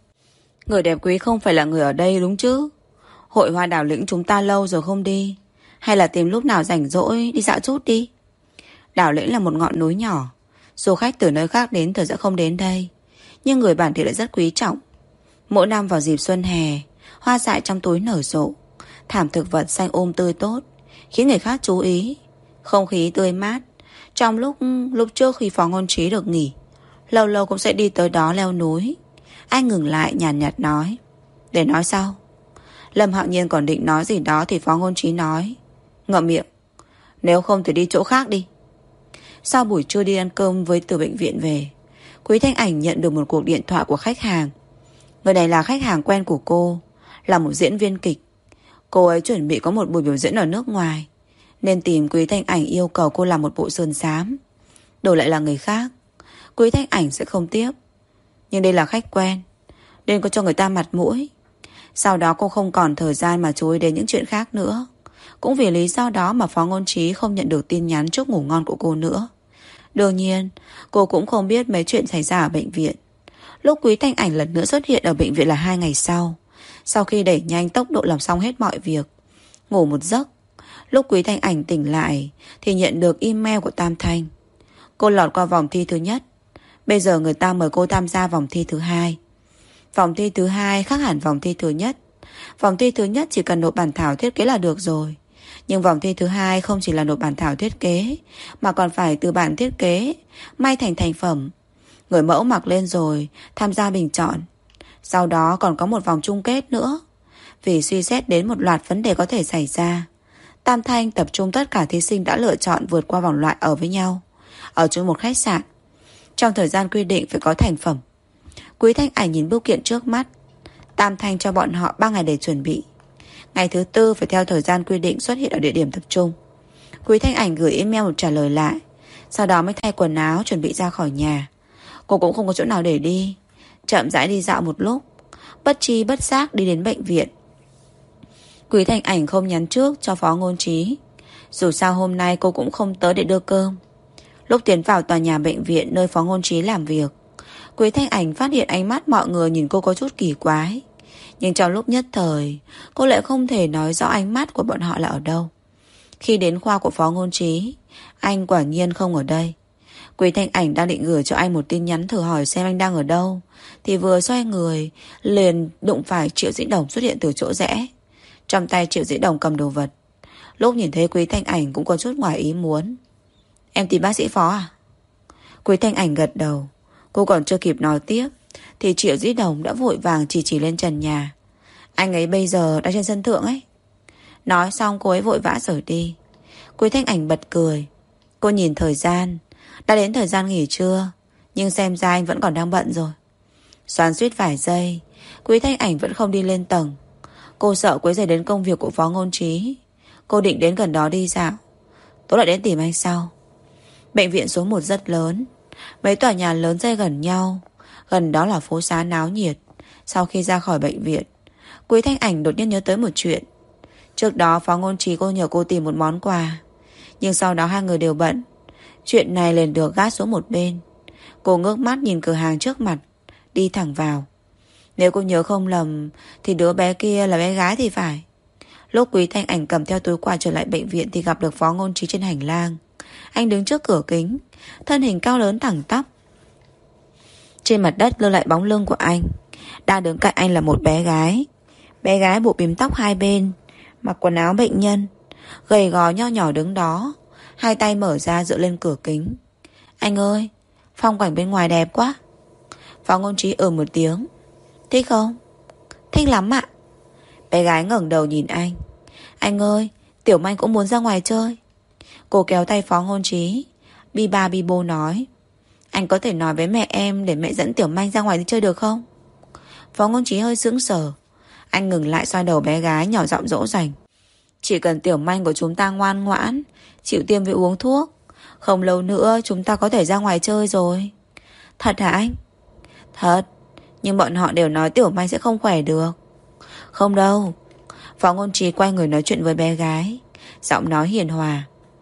S1: Người đẹp quý không phải là người ở đây đúng chứ? Hội hoa đảo lĩnh chúng ta lâu rồi không đi. Hay là tìm lúc nào rảnh rỗi đi dạo chút đi. Đảo lĩnh là một ngọn núi nhỏ. Du khách từ nơi khác đến thường sẽ không đến đây. Nhưng người bản địa lại rất quý trọng. Mỗi năm vào dịp xuân hè, hoa dại trong túi nở rộ, thảm thực vật xanh um tươi tốt, khiến người khác chú ý. Không khí tươi mát. Trong lúc lúc trước khi Phó Ngôn Trí được nghỉ, lâu lâu cũng sẽ đi tới đó leo núi. Anh ngừng lại nhàn nhạt, nhạt nói. Để nói sau. Lâm Hạo Nhiên còn định nói gì đó thì Phó Ngôn Trí nói. Ngậm miệng. Nếu không thì đi chỗ khác đi. Sau buổi trưa đi ăn cơm với từ bệnh viện về, Quý Thanh Ảnh nhận được một cuộc điện thoại của khách hàng. Người này là khách hàng quen của cô, là một diễn viên kịch. Cô ấy chuẩn bị có một buổi biểu diễn ở nước ngoài, nên tìm Quý Thanh Ảnh yêu cầu cô làm một bộ sườn xám. Đổi lại là người khác, Quý Thanh Ảnh sẽ không tiếp. Nhưng đây là khách quen, nên cô cho người ta mặt mũi. Sau đó cô không còn thời gian mà chú ý đến những chuyện khác nữa. Cũng vì lý do đó mà Phó Ngôn Trí không nhận được tin nhắn chúc ngủ ngon của cô nữa. Đương nhiên, cô cũng không biết mấy chuyện xảy ra ở bệnh viện. Lúc Quý Thanh Ảnh lần nữa xuất hiện ở bệnh viện là hai ngày sau. Sau khi đẩy nhanh tốc độ làm xong hết mọi việc, ngủ một giấc. Lúc Quý Thanh Ảnh tỉnh lại thì nhận được email của Tam Thanh. Cô lọt qua vòng thi thứ nhất. Bây giờ người ta mời cô tham gia vòng thi thứ hai. Vòng thi thứ hai khác hẳn vòng thi thứ nhất. Vòng thi thứ nhất chỉ cần nộp bản thảo thiết kế là được rồi. Nhưng vòng thi thứ hai không chỉ là nộp bản thảo thiết kế, mà còn phải từ bản thiết kế may thành thành phẩm. Người mẫu mặc lên rồi tham gia bình chọn. Sau đó còn có một vòng chung kết nữa. Vì suy xét đến một loạt vấn đề có thể xảy ra, Tam Thanh tập trung tất cả thí sinh đã lựa chọn vượt qua vòng loại ở với nhau, ở chung một khách sạn. Trong thời gian quy định phải có thành phẩm. Quý Thanh Ảnh nhìn bưu kiện trước mắt. Tam Thanh cho bọn họ ba ngày để chuẩn bị. Ngày thứ tư phải theo thời gian quy định xuất hiện ở địa điểm tập trung. Quý Thanh Ảnh gửi email một trả lời lại. Sau đó mới thay quần áo chuẩn bị ra khỏi nhà. Cô cũng không có chỗ nào để đi, chậm rãi đi dạo một lúc, bất tri bất giác đi đến bệnh viện. Quý Thanh Ảnh không nhắn trước cho Phó Ngôn Trí. Dù sao hôm nay cô cũng không tới để đưa cơm. Lúc tiến vào tòa nhà bệnh viện nơi Phó Ngôn Trí làm việc, Quý Thanh Ảnh phát hiện ánh mắt mọi người nhìn cô có chút kỳ quái. Nhưng trong lúc nhất thời, cô lại không thể nói rõ ánh mắt của bọn họ là ở đâu. Khi đến khoa của Phó Ngôn Trí, anh quả nhiên không ở đây. Quý Thanh Ảnh đang định gửi cho anh một tin nhắn thử hỏi xem anh đang ở đâu, thì vừa xoay người liền đụng phải Triệu Dĩ Đồng xuất hiện từ chỗ rẽ. Trong tay Triệu Dĩ Đồng cầm đồ vật. Lúc nhìn thấy Quý Thanh Ảnh cũng có chút ngoài ý muốn. Em tìm bác sĩ Phó à? Quý Thanh Ảnh gật đầu. Cô còn chưa kịp nói tiếp thì Triệu Dĩ Đồng đã vội vàng chỉ chỉ lên trần nhà. Anh ấy bây giờ đang trên sân thượng ấy. Nói xong cô ấy vội vã rời đi. Quý Thanh Ảnh bật cười. Cô nhìn thời gian, đã đến thời gian nghỉ trưa, nhưng xem ra anh vẫn còn đang bận rồi. Xoắn suýt vài giây, Quý Thanh Ảnh vẫn không đi lên tầng. Cô sợ quấy rầy đến công việc của Phó Ngôn Trí. Cô định đến gần đó đi dạo, tối lại đến tìm anh sau. Bệnh viện số một rất lớn, mấy tòa nhà lớn dây gần nhau. Gần đó là phố xá náo nhiệt. Sau khi ra khỏi bệnh viện, Quý Thanh Ảnh đột nhiên nhớ tới một chuyện. Trước đó Phó Ngôn Trí cô nhờ cô tìm một món quà, nhưng sau đó hai người đều bận. Chuyện này liền được gác xuống một bên. Cô ngước mắt nhìn cửa hàng trước mặt, đi thẳng vào. Nếu cô nhớ không lầm thì đứa bé kia là bé gái thì phải. Lúc Quý Thanh Ảnh cầm theo túi quà trở lại bệnh viện thì gặp được Phó Ngôn Trí trên hành lang. Anh đứng trước cửa kính, thân hình cao lớn thẳng tắp. Trên mặt đất lưu lại bóng lưng của anh. Đang đứng cạnh anh là một bé gái. Bé gái buộc bím tóc hai bên, mặc quần áo bệnh nhân, gầy gò nho nhỏ đứng đó. hai tay mở ra dựa lên cửa kính. Anh ơi, phong cảnh bên ngoài đẹp quá. Phó Ngôn Trí ừ một tiếng. Thích không? Thích lắm ạ. Bé gái ngẩng đầu nhìn anh. Anh ơi, Tiểu Manh cũng muốn ra ngoài chơi. Cô kéo tay Phó Ngôn Trí, bi ba bi bô nói. Anh có thể nói với mẹ em để mẹ dẫn Tiểu Manh ra ngoài đi chơi được không? Phó Ngôn Trí hơi sững sờ. Anh ngừng lại xoa đầu bé gái, nhỏ giọng dỗ dành. Chỉ cần Tiểu Manh của chúng ta ngoan ngoãn, chịu tiêm với uống thuốc, không lâu nữa chúng ta có thể ra ngoài chơi rồi. Thật hả anh? Thật. Nhưng bọn họ đều nói Tiểu Manh sẽ không khỏe được. Không đâu. Phó Ngôn Trí quay người nói chuyện với bé gái, giọng nói hiền hòa.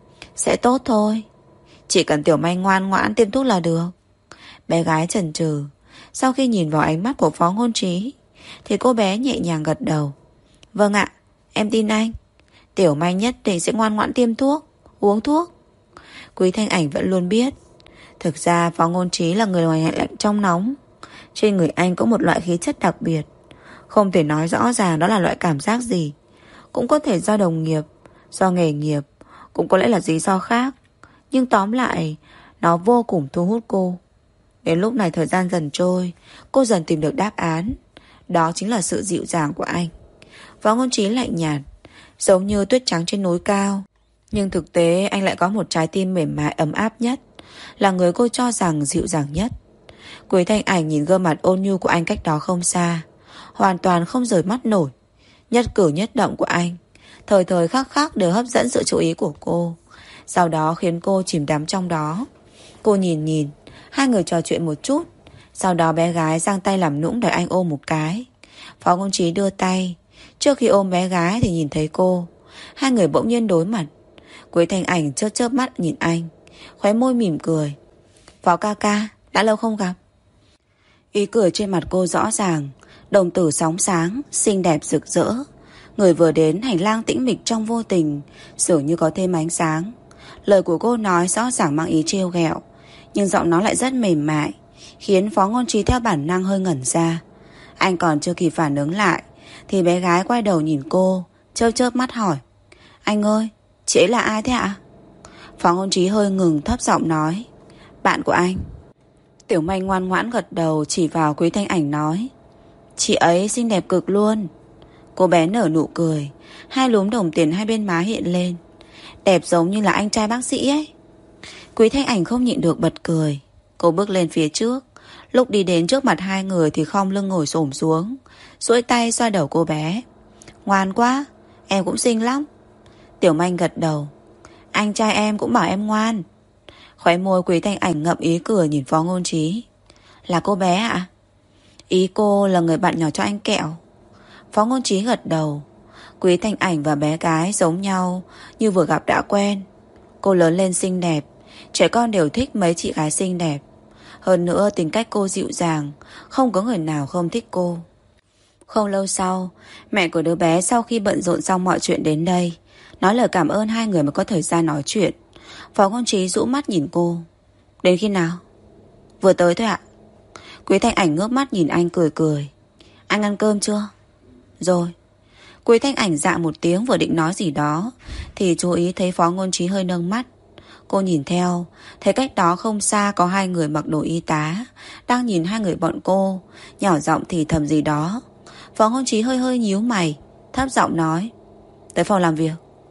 S1: Sẽ tốt thôi. Chỉ cần Tiểu Manh ngoan ngoãn tiêm thuốc là được. Bé gái chần chừ. Sau khi nhìn vào ánh mắt của Phó Ngôn Trí thì cô bé nhẹ nhàng gật đầu. Vâng ạ, em tin anh. Tiểu Manh nhất định sẽ ngoan ngoãn tiêm thuốc, uống thuốc. Quý Thanh Ảnh vẫn luôn biết. Thực ra Phó Ngôn Trí là người ngoài lạnh trong nóng. Trên người anh có một loại khí chất đặc biệt. Không thể nói rõ ràng đó là loại cảm giác gì. Cũng có thể do đồng nghiệp, do nghề nghiệp, cũng có lẽ là lý do khác. Nhưng tóm lại, nó vô cùng thu hút cô. Đến lúc này thời gian dần trôi, cô dần tìm được đáp án. Đó chính là sự dịu dàng của anh. Phó Ngôn Trí lạnh nhạt, giống như tuyết trắng trên núi cao. Nhưng thực tế anh lại có một trái tim mềm mại ấm áp nhất, là người cô cho rằng dịu dàng nhất. Quý Thanh Ảnh nhìn gương mặt ôn nhu của anh cách đó không xa, hoàn toàn không rời mắt nổi. Nhất cử nhất động của anh, thời thời khắc khắc đều hấp dẫn sự chú ý của cô, sau đó khiến cô chìm đắm trong đó. Cô nhìn nhìn, hai người trò chuyện một chút. Sau đó bé gái giang tay làm nũng đòi anh ôm một cái. Phó Ngôn Trí đưa tay. Trước khi ôm bé gái thì nhìn thấy cô. Hai người bỗng nhiên đối mặt. Quý Thanh Ảnh chớp chớp mắt nhìn anh, khóe môi mỉm cười. Phó ca ca, đã lâu không gặp. Ý cười trên mặt cô rõ ràng, đồng tử sóng sáng, xinh đẹp rực rỡ. Người vừa đến, hành lang tĩnh mịch trong vô tình dường như có thêm ánh sáng. Lời của cô nói rõ ràng mang ý trêu ghẹo, nhưng giọng nói lại rất mềm mại, khiến Phó Ngôn Trí theo bản năng hơi ngẩn ra. Anh còn chưa kịp phản ứng lại thì bé gái quay đầu nhìn cô, chớp chớp mắt hỏi. Anh ơi, chị ấy là ai thế ạ? Phó Ngôn Trí hơi ngừng, thấp giọng nói. Bạn của anh. Tiểu Manh ngoan ngoãn gật đầu, chỉ vào Quý Thanh Ảnh nói. Chị ấy xinh đẹp cực luôn. Cô bé nở nụ cười, hai lúm đồng tiền hai bên má hiện lên. Đẹp giống như là anh trai bác sĩ ấy. Quý Thanh Ảnh không nhịn được bật cười. Cô bước lên phía trước. Lúc đi đến trước mặt hai người thì khom lưng ngồi xổm xuống, duỗi tay xoa đầu cô bé. Ngoan quá, em cũng xinh lắm. Tiểu Manh gật đầu. Anh trai em cũng bảo em ngoan. Khóe môi Quý Thanh Ảnh ngậm ý cười nhìn Phó Ngôn Trí. Là cô bé ạ? À? Ý cô là người bạn nhỏ cho anh kẹo. Phó Ngôn Trí gật đầu. Quý Thanh Ảnh và bé gái giống nhau, như vừa gặp đã quen. Cô lớn lên xinh đẹp, trẻ con đều thích mấy chị gái xinh đẹp. Hơn nữa tính cách cô dịu dàng, không có người nào không thích cô. Không lâu sau, mẹ của đứa bé sau khi bận rộn xong mọi chuyện đến đây, nói lời cảm ơn hai người mới có thời gian nói chuyện. Phó Ngôn Trí rũ mắt nhìn cô. Đến khi nào? Vừa tới thôi ạ. Quý Thanh Ảnh ngước mắt nhìn anh cười cười. Anh ăn cơm chưa? Rồi. Quý Thanh Ảnh dạ một tiếng vừa định nói gì đó thì chú ý thấy Phó Ngôn Trí hơi nâng mắt. Cô nhìn theo, thấy cách đó không xa có hai người mặc đồ y tá đang nhìn hai người bọn cô, nhỏ giọng thì thầm gì đó. Phó Ngôn Trí hơi hơi nhíu mày, thấp giọng nói. Tới phòng làm việc.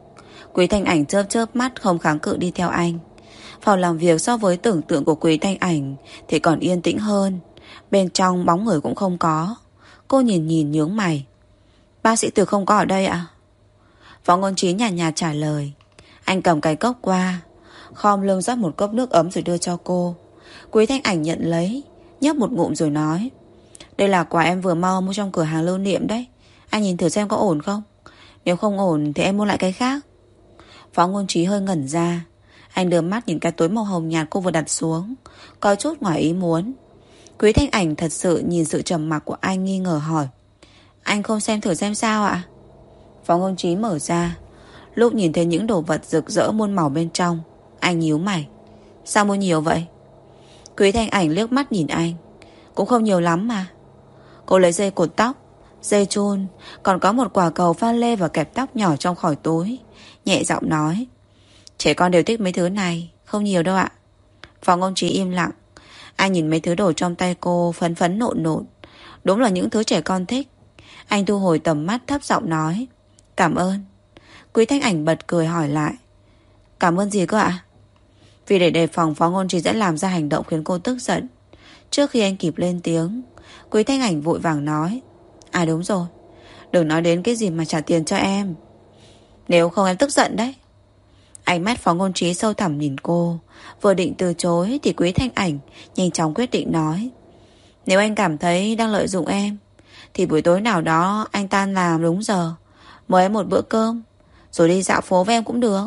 S1: Quý Thanh Ảnh chớp chớp mắt không kháng cự đi theo anh. Phòng làm việc so với tưởng tượng của Quý Thanh Ảnh thì còn yên tĩnh hơn. Bên trong bóng người cũng không có. Cô nhìn nhìn nhướng mày. Bác sĩ Từ không có ở đây ạ? Phó Ngôn Trí nhàn nhạt trả lời. Anh cầm cái cốc qua, khom lưng rót một cốc nước ấm rồi đưa cho cô. Quý Thanh Ảnh nhận lấy, nhấp một ngụm rồi nói. Đây là quà em vừa mua trong cửa hàng lưu niệm đấy. Anh nhìn thử xem có ổn không? Nếu không ổn thì em mua lại cái khác. Phó Ngôn Trí hơi ngẩn ra. Anh đưa mắt nhìn cái túi màu hồng nhạt cô vừa đặt xuống, có chút ngoài ý muốn. Quý Thanh Ảnh thật sự nhìn sự trầm mặc của anh, nghi ngờ hỏi. Anh không xem thử xem sao ạ? Phó Ngôn Trí mở ra. Lúc nhìn thấy những đồ vật rực rỡ muôn màu bên trong, anh nhíu mày. Sao mua nhiều vậy? Quý Thanh Ảnh liếc mắt nhìn anh. Cũng không nhiều lắm mà. Cô lấy dây cột tóc, dây chun, còn có một quả cầu pha lê và kẹp tóc nhỏ trong khỏi túi, nhẹ giọng nói. Trẻ con đều thích mấy thứ này. Không nhiều đâu ạ. Phó Ngôn Trí im lặng. Anh nhìn mấy thứ đồ trong tay cô phấn phấn nộn nộn. Đúng là những thứ trẻ con thích. Anh thu hồi tầm mắt thấp giọng nói: Cảm ơn. Quý Thanh Ảnh bật cười hỏi lại: Cảm ơn gì cơ ạ? Vì để đề phòng Phó Ngôn Trí sẽ làm ra hành động khiến cô tức giận, trước khi anh kịp lên tiếng, Quý Thanh Ảnh vội vàng nói: À đúng rồi, đừng nói đến cái gì mà trả tiền cho em, nếu không em tức giận đấy. Ánh mắt Phó Ngôn Trí sâu thẳm nhìn cô. Vừa định từ chối thì Quý Thanh Ảnh nhanh chóng quyết định nói: Nếu anh cảm thấy đang lợi dụng em thì buổi tối nào đó anh tan làm đúng giờ, mời em một bữa cơm, rồi đi dạo phố với em cũng được.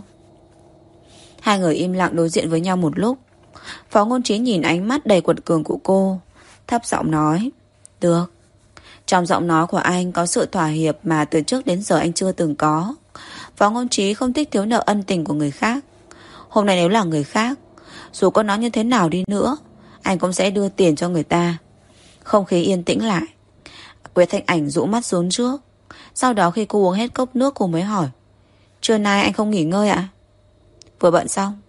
S1: Hai người im lặng đối diện với nhau một lúc. Phó Ngôn Trí nhìn ánh mắt đầy quật cường của cô, thấp giọng nói: Được. Trong giọng nói của anh có sự thỏa hiệp mà từ trước đến giờ anh chưa từng có. Phó Ngôn Trí không thích thiếu nợ ân tình của người khác. Hôm nay nếu là người khác, dù có nói như thế nào đi nữa, anh cũng sẽ đưa tiền cho người ta. Không khí yên tĩnh lại. Quế Thanh Ảnh rũ mắt xuống trước. Sau đó khi cô uống hết cốc nước, cô mới hỏi: Trưa nay anh không nghỉ ngơi ạ? Vừa bận xong.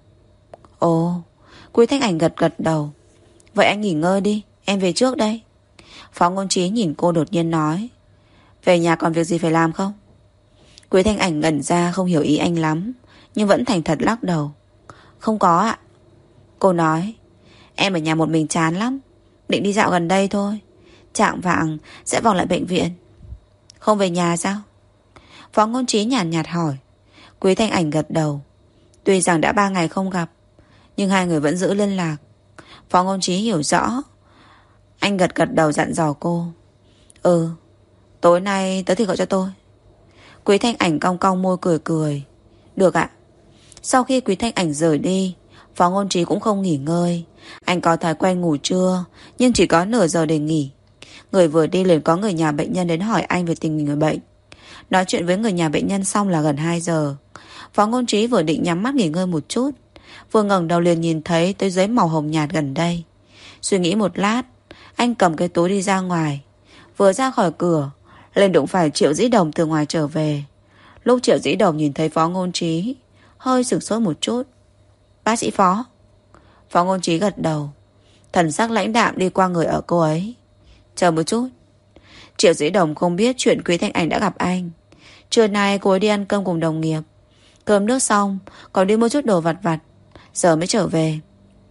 S1: Ồ. Quý Thanh Ảnh gật gật đầu. Vậy anh nghỉ ngơi đi, em về trước đây. Phó Ngôn Trí nhìn cô đột nhiên nói: Về nhà còn việc gì phải làm không? Quý Thanh Ảnh ngẩn ra không hiểu ý anh lắm, nhưng vẫn thành thật lắc đầu: Không có ạ. Cô nói: Em ở nhà một mình chán lắm, định đi dạo gần đây thôi, chạng vạng sẽ vòng lại bệnh viện. Không về nhà sao? Phó Ngôn Trí nhàn nhạt, nhạt hỏi. Quý Thanh Ảnh gật đầu. Tuy rằng đã ba ngày không gặp, nhưng hai người vẫn giữ liên lạc. Phó Ngôn Trí hiểu rõ. Anh gật gật đầu dặn dò cô: Ừ, tối nay tới thì gọi cho tôi. Quý Thanh Ảnh cong cong môi cười cười: Được ạ. Sau khi Quý Thanh Ảnh rời đi, Phó Ngôn Trí cũng không nghỉ ngơi. Anh có thói quen ngủ trưa, nhưng chỉ có nửa giờ để nghỉ. Người vừa đi liền có người nhà bệnh nhân đến hỏi anh về tình hình người bệnh. Nói chuyện với người nhà bệnh nhân xong là gần hai giờ. Phó Ngôn Trí vừa định nhắm mắt nghỉ ngơi một chút, vừa ngẩng đầu liền nhìn thấy tới giấy màu hồng nhạt gần đây. Suy nghĩ một lát, anh cầm cái túi đi ra ngoài. Vừa ra khỏi cửa, liền đụng phải Triệu Dĩ Đồng từ ngoài trở về. Lúc Triệu Dĩ Đồng nhìn thấy Phó Ngôn Trí, hơi sửng sốt một chút. Bác sĩ Phó. Phó Ngôn Trí gật đầu, thần sắc lãnh đạm đi qua người ở cô ấy. Chờ một chút. Triệu Dĩ Đồng không biết chuyện Quý Thanh Ảnh đã gặp anh. Trưa nay cô ấy đi ăn cơm cùng đồng nghiệp. Cơm nước xong còn đi mua chút đồ vặt vặt, giờ mới trở về.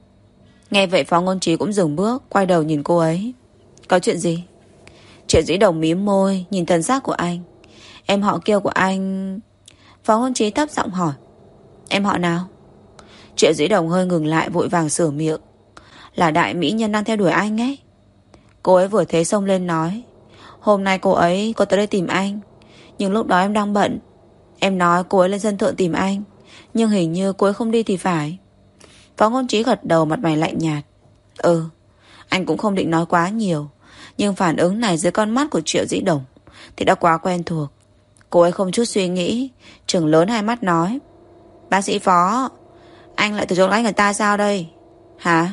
S1: Nghe vậy Phó Ngôn Trí cũng dừng bước, quay đầu nhìn cô ấy. Có chuyện gì? Triệu Dĩ Đồng mím môi nhìn thần sắc của anh. Em họ kia của anh... Phó Ngôn Trí thấp giọng hỏi. Em họ nào? Triệu Dĩ Đồng hơi ngừng lại, vội vàng sửa miệng. Là đại mỹ nhân đang theo đuổi anh ấy. Cô ấy vừa thế xông lên nói: Hôm nay cô ấy có tới đây tìm anh, nhưng lúc đó em đang bận. Em nói cô ấy lên sân thượng tìm anh, nhưng hình như cô ấy không đi thì phải. Phó Ngôn Trí gật đầu, mặt mày lạnh nhạt. Ừ, anh cũng không định nói quá nhiều, nhưng phản ứng này dưới con mắt của Triệu Dĩ Đồng thì đã quá quen thuộc. Cô ấy không chút suy nghĩ, trừng lớn hai mắt nói: Bác sĩ Phó, anh lại từ chối anh người ta sao đây? Hả?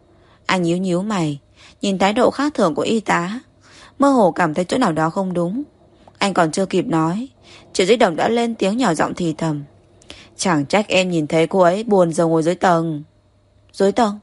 S1: Anh nhíu nhíu mày, nhìn thái độ khác thường của y tá, mơ hồ cảm thấy chỗ nào đó không đúng. Anh còn chưa kịp nói, Triệu Dĩ Đồng đã lên tiếng nhỏ giọng thì thầm: Chẳng trách em nhìn thấy cô ấy buồn rầu ngồi dưới tầng. Dưới tầng?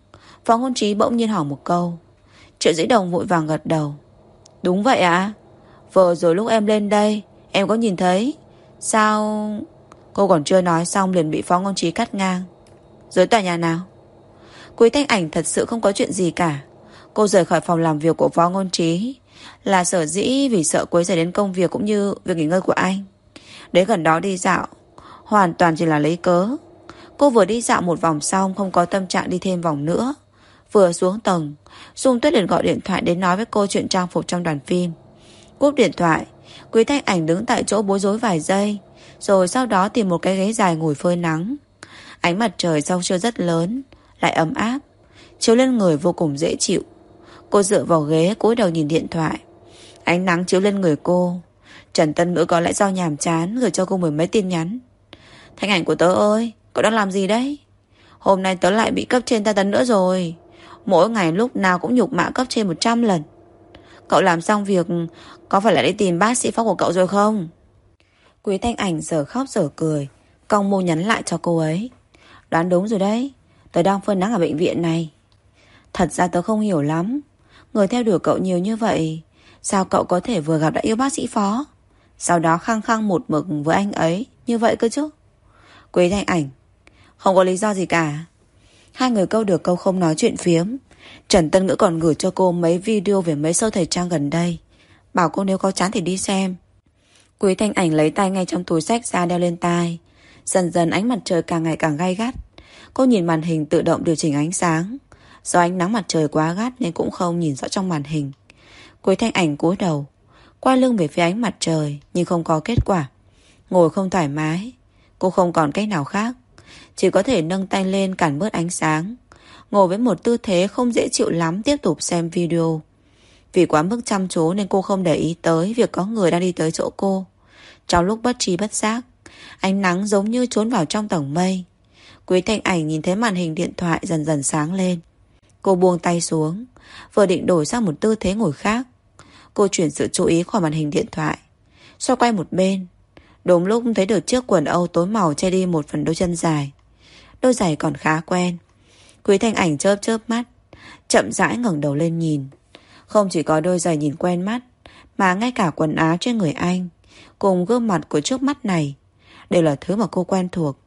S1: Phó Ngôn Trí bỗng nhiên hỏi một câu. Triệu Dĩ Đồng vội vàng gật đầu. Đúng vậy ạ. À? Vừa rồi lúc em lên đây, em có nhìn thấy. Sao... Cô còn chưa nói xong liền bị Phó Ngôn Trí cắt ngang. Dưới tòa nhà nào? Quý Thanh Ảnh thật sự không có chuyện gì cả. Cô rời khỏi phòng làm việc của Phó Ngôn Trí là sở dĩ vì sợ quấy rầy đến công việc cũng như việc nghỉ ngơi của anh. Đến gần đó đi dạo hoàn toàn chỉ là lấy cớ. Cô vừa đi dạo một vòng xong, không có tâm trạng đi thêm vòng nữa. Vừa xuống tầng, Dung Tuyết liền gọi điện thoại đến nói với cô chuyện trang phục trong đoàn phim. Cúp điện thoại, Quý Thanh Ảnh đứng tại chỗ bối rối vài giây, rồi sau đó tìm một cái ghế dài ngồi phơi nắng. Ánh mặt trời sau trưa rất lớn, lại ấm áp, chiếu lên người vô cùng dễ chịu. Cô dựa vào ghế cúi đầu nhìn điện thoại. Ánh nắng chiếu lên người cô. Trần Tân Ngữ có lẽ do nhàm chán gửi cho cô mười mấy tin nhắn. Thanh Ảnh của tớ ơi, cậu đang làm gì đấy? Hôm nay tớ lại bị cấp trên tra tấn nữa rồi. Mỗi ngày lúc nào cũng nhục mạ cấp trên một trăm lần. Cậu làm xong việc có phải là đi tìm bác sĩ Phó của cậu rồi không? Quý Thanh Ảnh giờ khóc giờ cười, cong môi nhắn lại cho cô ấy. Đoán đúng rồi đấy. Tớ đang phơi nắng ở bệnh viện này. Thật ra tớ không hiểu lắm. Người theo đuổi cậu nhiều như vậy, sao cậu có thể vừa gặp đã yêu bác sĩ Phó, sau đó khăng khăng một mực với anh ấy như vậy cơ chứ? Quý Thanh Ảnh: Không có lý do gì cả. Hai người câu được câu không nói chuyện phiếm. Trần Tân Ngữ còn gửi cho cô mấy video về mấy show thời trang gần đây, bảo cô nếu có chán thì đi xem. Quý Thanh Ảnh lấy tay ngay trong túi xách ra đeo lên tai. Dần dần ánh mặt trời càng ngày càng gay gắt. Cô nhìn màn hình tự động điều chỉnh ánh sáng. Do ánh nắng mặt trời quá gắt nên cũng không nhìn rõ trong màn hình. Quý Thanh Ảnh cúi đầu, quay lưng về phía ánh mặt trời, nhưng không có kết quả. Ngồi không thoải mái, cô không còn cách nào khác, chỉ có thể nâng tay lên cản bớt ánh sáng. Ngồi với một tư thế không dễ chịu lắm, tiếp tục xem video. Vì quá mức chăm chú nên cô không để ý tới việc có người đang đi tới chỗ cô. Trong lúc bất tri bất giác, ánh nắng giống như trốn vào trong tầng mây. Quý Thanh Ảnh nhìn thấy màn hình điện thoại dần dần sáng lên. Cô buông tay xuống, vừa định đổi sang một tư thế ngồi khác. Cô chuyển sự chú ý khỏi màn hình điện thoại, xoay quay một bên. Đúng lúc thấy được chiếc quần âu tối màu che đi một phần đôi chân dài. Đôi giày còn khá quen. Quý Thanh Ảnh chớp chớp mắt, chậm rãi ngẩng đầu lên nhìn. Không chỉ có đôi giày nhìn quen mắt, mà ngay cả quần áo trên người anh cùng gương mặt của trước mắt này đều là thứ mà cô quen thuộc.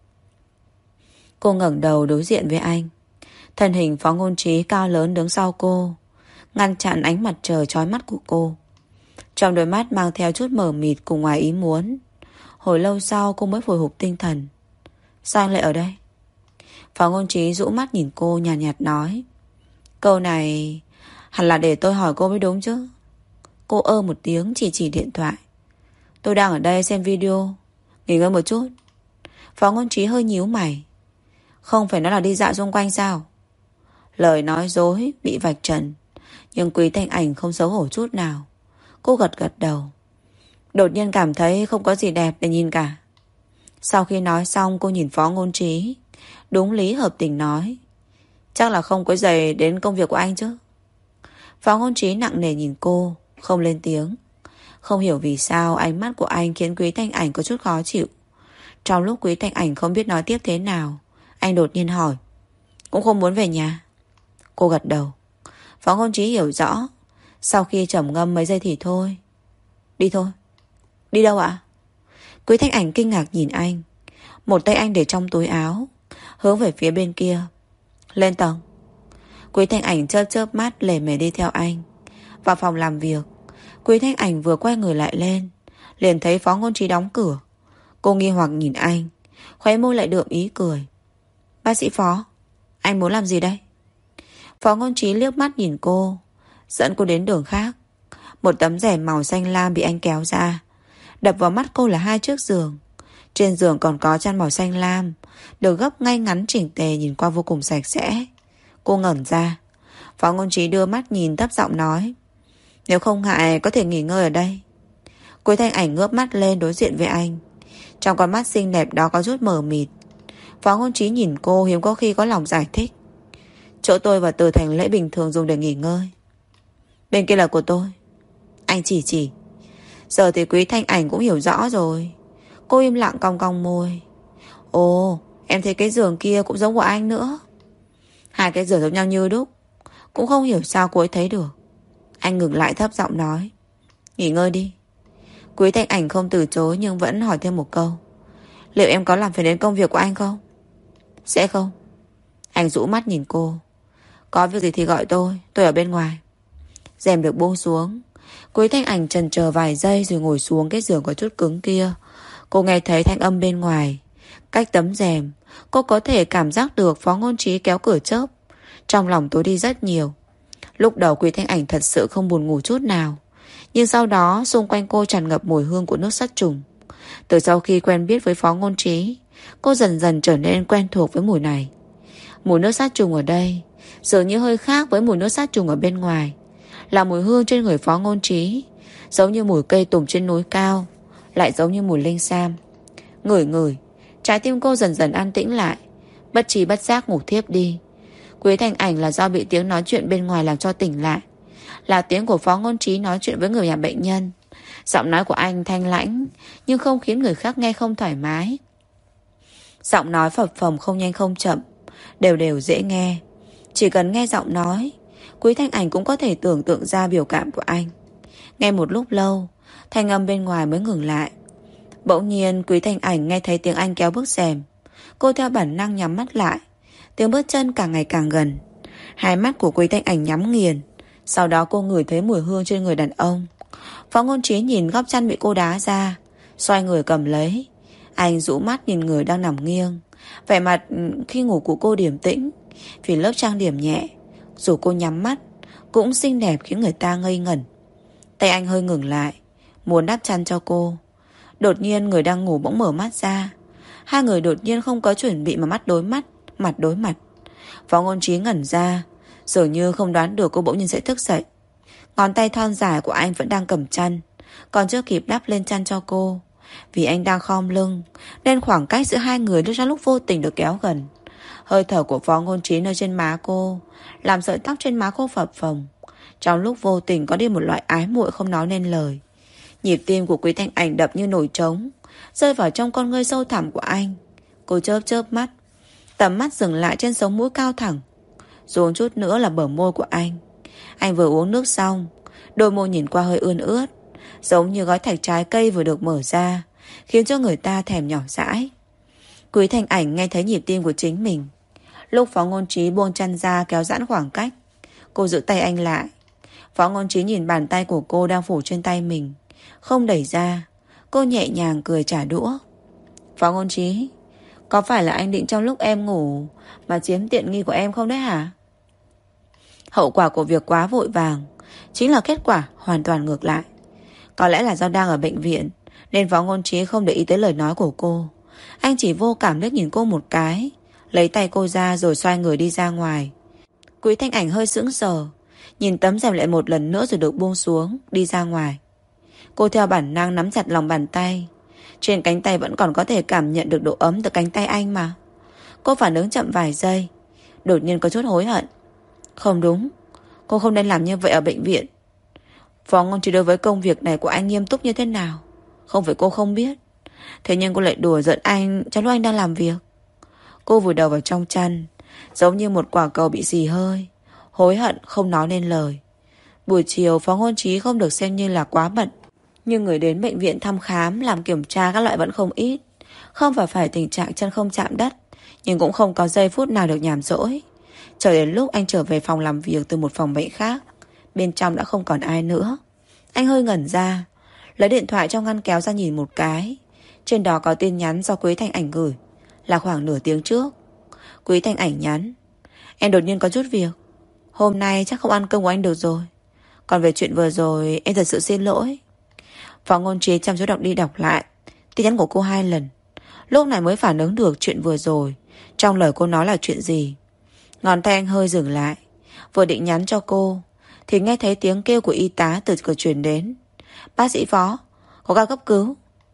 S1: Cô ngẩng đầu đối diện với anh. Thân hình Phó Ngôn Trí cao lớn đứng sau cô, ngăn chặn ánh mặt trời chói mắt của cô. Trong đôi mắt mang theo chút mờ mịt cùng ngoài ý muốn. Hồi lâu sau cô mới hồi phục tinh thần. Sao anh lại ở đây? Phó Ngôn Trí rũ mắt nhìn cô, nhàn nhạt, nhạt nói. Câu này hẳn là để tôi hỏi cô mới đúng chứ. Cô ơ một tiếng, chỉ chỉ điện thoại. Tôi đang ở đây xem video, nghỉ ngơi một chút. Phó Ngôn Trí hơi nhíu mày. Không phải nó là đi dạo xung quanh sao? Lời nói dối bị vạch trần, nhưng Quý Thanh Ảnh không xấu hổ chút nào. Cô gật gật đầu. Đột nhiên cảm thấy không có gì đẹp để nhìn cả. Sau khi nói xong, cô nhìn Phó Ngôn Trí, đúng lý hợp tình nói. Chắc là không quấy rầy đến công việc của anh chứ? Phó Ngôn Trí nặng nề nhìn cô, không lên tiếng. Không hiểu vì sao ánh mắt của anh khiến Quý Thanh Ảnh có chút khó chịu. Trong lúc Quý Thanh Ảnh không biết nói tiếp thế nào, anh đột nhiên hỏi. Cũng không muốn về nhà? Cô gật đầu. Phó Ngôn Trí hiểu rõ. Sau khi trầm ngâm mấy giây thì thôi. Đi thôi. Đi đâu ạ? Quý Thanh Ảnh kinh ngạc nhìn anh. Một tay anh để trong túi áo, hướng về phía bên kia. Lên tầng. Quý Thanh Ảnh chớp chớp mắt lề mề đi theo anh. Vào phòng làm việc, Quý Thanh Ảnh vừa quay người lại lên, liền thấy Phó Ngôn Trí đóng cửa. Cô nghi hoặc nhìn anh, khóe môi lại đượm ý cười. Bác sĩ Phó, anh muốn làm gì đây? Phó Ngôn Trí liếc mắt nhìn cô, dẫn cô đến đường khác. Một tấm rèm màu xanh lam bị anh kéo ra. Đập vào mắt cô là hai chiếc giường. Trên giường còn có chăn màu xanh lam, được gấp ngay ngắn chỉnh tề, nhìn qua vô cùng sạch sẽ. Cô ngẩn ra. Phó Ngôn Trí đưa mắt nhìn, thấp giọng nói. Nếu không ngại có thể nghỉ ngơi ở đây. Quý Thanh Ảnh ngước mắt lên đối diện với anh. Trong con mắt xinh đẹp đó có chút mờ mịt. Phó Ngôn Trí nhìn cô, hiếm có khi có lòng giải thích. Chỗ tôi và Từ Thành Lễ bình thường dùng để nghỉ ngơi. Bên kia là của tôi. Anh chỉ chỉ. Giờ thì Quý Thanh Ảnh cũng hiểu rõ rồi. Cô im lặng cong cong môi. Ồ, em thấy cái giường kia cũng giống của anh nữa. Hai cái giường giống nhau như đúc. Cũng không hiểu sao cô ấy thấy được. Anh ngừng lại thấp giọng nói. Nghỉ ngơi đi. Quý Thanh Ảnh không từ chối, nhưng vẫn hỏi thêm một câu. Liệu em có làm phiền đến công việc của anh không? Sẽ không. Anh rũ mắt nhìn cô. Có việc gì thì gọi tôi, tôi ở bên ngoài. Rèm được buông xuống. Quý Thanh Ảnh chần chờ vài giây rồi ngồi xuống cái giường có chút cứng kia. Cô nghe thấy thanh âm bên ngoài. Cách tấm rèm, cô có thể cảm giác được Phó Ngôn Trí kéo cửa chớp. Trong lòng tối đi rất nhiều. Lúc đầu Quý Thanh Ảnh thật sự không buồn ngủ chút nào. Nhưng sau đó xung quanh cô tràn ngập mùi hương của nước sát trùng. Từ sau khi quen biết với Phó Ngôn Trí, cô dần dần trở nên quen thuộc với mùi này. Mùi nước sát trùng ở đây dường như hơi khác với mùi nước sát trùng ở bên ngoài. Là mùi hương trên người Phó Ngôn Trí, giống như mùi cây tùng trên núi cao, lại giống như mùi linh sam. Ngửi ngửi, trái tim cô dần dần an tĩnh lại, bất trí bất giác ngủ thiếp đi. Quý Thanh Ảnh là do bị tiếng nói chuyện bên ngoài làm cho tỉnh lại. Là tiếng của Phó Ngôn Trí nói chuyện với người nhà bệnh nhân. Giọng nói của anh thanh lãnh, nhưng không khiến người khác nghe không thoải mái. Giọng nói phập phồng không nhanh không chậm, đều đều dễ nghe. Chỉ cần nghe giọng nói, Quý Thanh Ảnh cũng có thể tưởng tượng ra biểu cảm của anh. Nghe một lúc lâu, thanh âm bên ngoài mới ngừng lại. Bỗng nhiên Quý Thanh Ảnh nghe thấy tiếng anh kéo bức rèm. Cô theo bản năng nhắm mắt lại. Tiếng bước chân càng ngày càng gần. Hai mắt của Quý Thanh Ảnh nhắm nghiền. Sau đó cô ngửi thấy mùi hương trên người đàn ông. Phó Ngôn Trí nhìn góc chăn bị cô đá ra, xoay người cầm lấy. Anh rũ mắt nhìn người đang nằm nghiêng. Vẻ mặt khi ngủ của cô điềm tĩnh, vì lớp trang điểm nhẹ. Dù cô nhắm mắt cũng xinh đẹp khiến người ta ngây ngẩn. Tay anh hơi ngừng lại, muốn đắp chăn cho cô. Đột nhiên người đang ngủ bỗng mở mắt ra. Hai người đột nhiên không có chuẩn bị mà mắt đối mắt, mặt đối mặt. Phó Ngôn Trí ngẩn ra, dường như không đoán được cô bỗng nhiên sẽ thức dậy. Ngón tay thon dài của anh vẫn đang cầm chăn, còn chưa kịp đắp lên chăn cho cô. Vì anh đang khom lưng nên khoảng cách giữa hai người lúc trong lúc vô tình được kéo gần. Hơi thở của Phó Ngôn Trí nơi trên má cô làm sợi tóc trên má cô phập phồng. Trong lúc vô tình có đi một loại ái muội không nói nên lời. Nhịp tim của Quý Thanh Ảnh đập như nổi trống, rơi vào trong con ngươi sâu thẳm của anh. Cô chớp chớp mắt, tầm mắt dừng lại trên sống mũi cao thẳng, rồi chút nữa là bờ môi của anh. Anh vừa uống nước xong, đôi môi nhìn qua hơi ươn ướt, giống như gói thạch trái cây vừa được mở ra, khiến cho người ta thèm nhỏ dãi. Quý Thanh Ảnh nghe thấy nhịp tim của chính mình. Lúc Phó Ngôn Trí buông chăn ra kéo giãn khoảng cách, cô giữ tay anh lại. Phó Ngôn Trí nhìn bàn tay của cô đang phủ trên tay mình, không đẩy ra. Cô nhẹ nhàng cười trả đũa. Phó Ngôn Trí, có phải là anh định trong lúc em ngủ mà chiếm tiện nghi của em không đấy hả? Hậu quả của việc quá vội vàng chính là kết quả hoàn toàn ngược lại. Có lẽ là do đang ở bệnh viện nên Phó Ngôn Trí không để ý tới lời nói của cô. Anh chỉ vô cảm liếc nhìn cô một cái, lấy tay cô ra rồi xoay người đi ra ngoài. Quý Thanh Ảnh hơi sững sờ, nhìn tấm rèm lại một lần nữa rồi được buông xuống, đi ra ngoài. Cô theo bản năng nắm chặt lòng bàn tay. Trên cánh tay vẫn còn có thể cảm nhận được độ ấm từ cánh tay anh mà. Cô phản ứng chậm vài giây, đột nhiên có chút hối hận. Không đúng, cô không nên làm như vậy ở bệnh viện. Phó Ngôn Trí đối với công việc này của anh nghiêm túc như thế nào, không phải cô không biết. Thế nhưng cô lại đùa giỡn anh trong lúc anh đang làm việc. Cô vùi đầu vào trong chăn, giống như một quả cầu bị xì hơi, hối hận không nói nên lời. Buổi chiều Phó Ngôn Trí không được xem như là quá bận, nhưng người đến bệnh viện thăm khám, làm kiểm tra các loại vẫn không ít. Không phải phải tình trạng chân không chạm đất, nhưng cũng không có giây phút nào được nhàm rỗi. Chờ đến lúc anh trở về phòng làm việc từ một phòng bệnh khác, bên trong đã không còn ai nữa. Anh hơi ngẩn ra, lấy điện thoại trong ngăn kéo ra nhìn một cái. Trên đó có tin nhắn do Quý Thanh Ảnh gửi, là khoảng nửa tiếng trước. Quý Thanh Ảnh nhắn: em đột nhiên có chút việc, hôm nay chắc không ăn cơm của anh được rồi. Còn về chuyện vừa rồi em thật sự xin lỗi. Phó Ngôn Trí chăm chú đọc đi đọc lại tin nhắn của cô hai lần, lúc này mới phản ứng được chuyện vừa rồi trong lời cô nói là chuyện gì. Ngón tay anh hơi dừng lại, vừa định nhắn cho cô thì nghe thấy tiếng kêu của y tá từ cửa truyền đến. Bác sĩ Phó, có ca cấp cứu.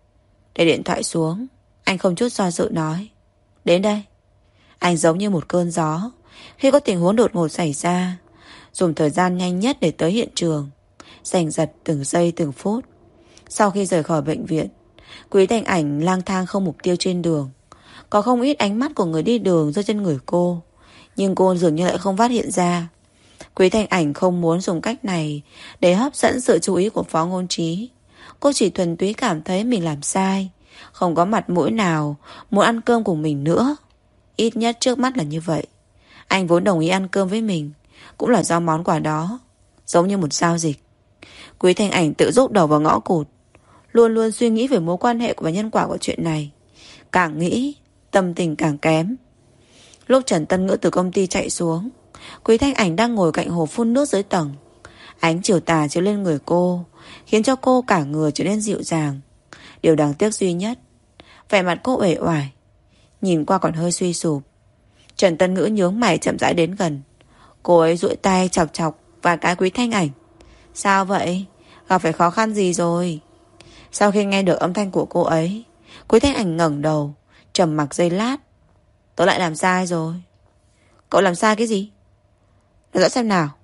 S1: Để điện thoại xuống, anh không chút do dự nói: đến đây. Anh giống như một cơn gió khi có tình huống đột ngột xảy ra, dùng thời gian nhanh nhất để tới hiện trường, giành giật từng giây từng phút. Sau khi rời khỏi bệnh viện, Quý Thanh Ảnh lang thang không mục tiêu trên đường. Có không ít ánh mắt của người đi đường rơi trên người cô, nhưng cô dường như lại không phát hiện ra. Quý Thanh Ảnh không muốn dùng cách này để hấp dẫn sự chú ý của Phó Ngôn Trí. Cô chỉ thuần túy cảm thấy mình làm sai, không có mặt mũi nào muốn ăn cơm cùng mình nữa. Ít nhất trước mắt là như vậy. Anh vốn đồng ý ăn cơm với mình cũng là do món quà đó, giống như một giao dịch. Quý Thanh Ảnh tự dốc đầu vào ngõ cụt, luôn luôn suy nghĩ về mối quan hệ và nhân quả của chuyện này. Càng nghĩ, tâm tình càng kém. Lúc Trần Tân Ngữ từ công ty chạy xuống, Quý Thanh Ảnh đang ngồi cạnh hồ phun nước dưới tầng. Ánh chiều tà chiếu lên người cô, khiến cho cô cả người trở nên dịu dàng. Điều đáng tiếc duy nhất, vẻ mặt cô uể oải, nhìn qua còn hơi suy sụp. Trần Tân Ngữ nhướng mày chậm rãi đến gần. Cô ấy duỗi tay chọc chọc vài cái Quý Thanh Ảnh. Sao vậy? Gặp phải khó khăn gì rồi? Sau khi nghe được âm thanh của cô ấy, Quý Thanh Ảnh ngẩng đầu, trầm mặc giây lát. Tớ lại làm sai rồi. Cậu làm sai cái gì? Nói rõ xem nào.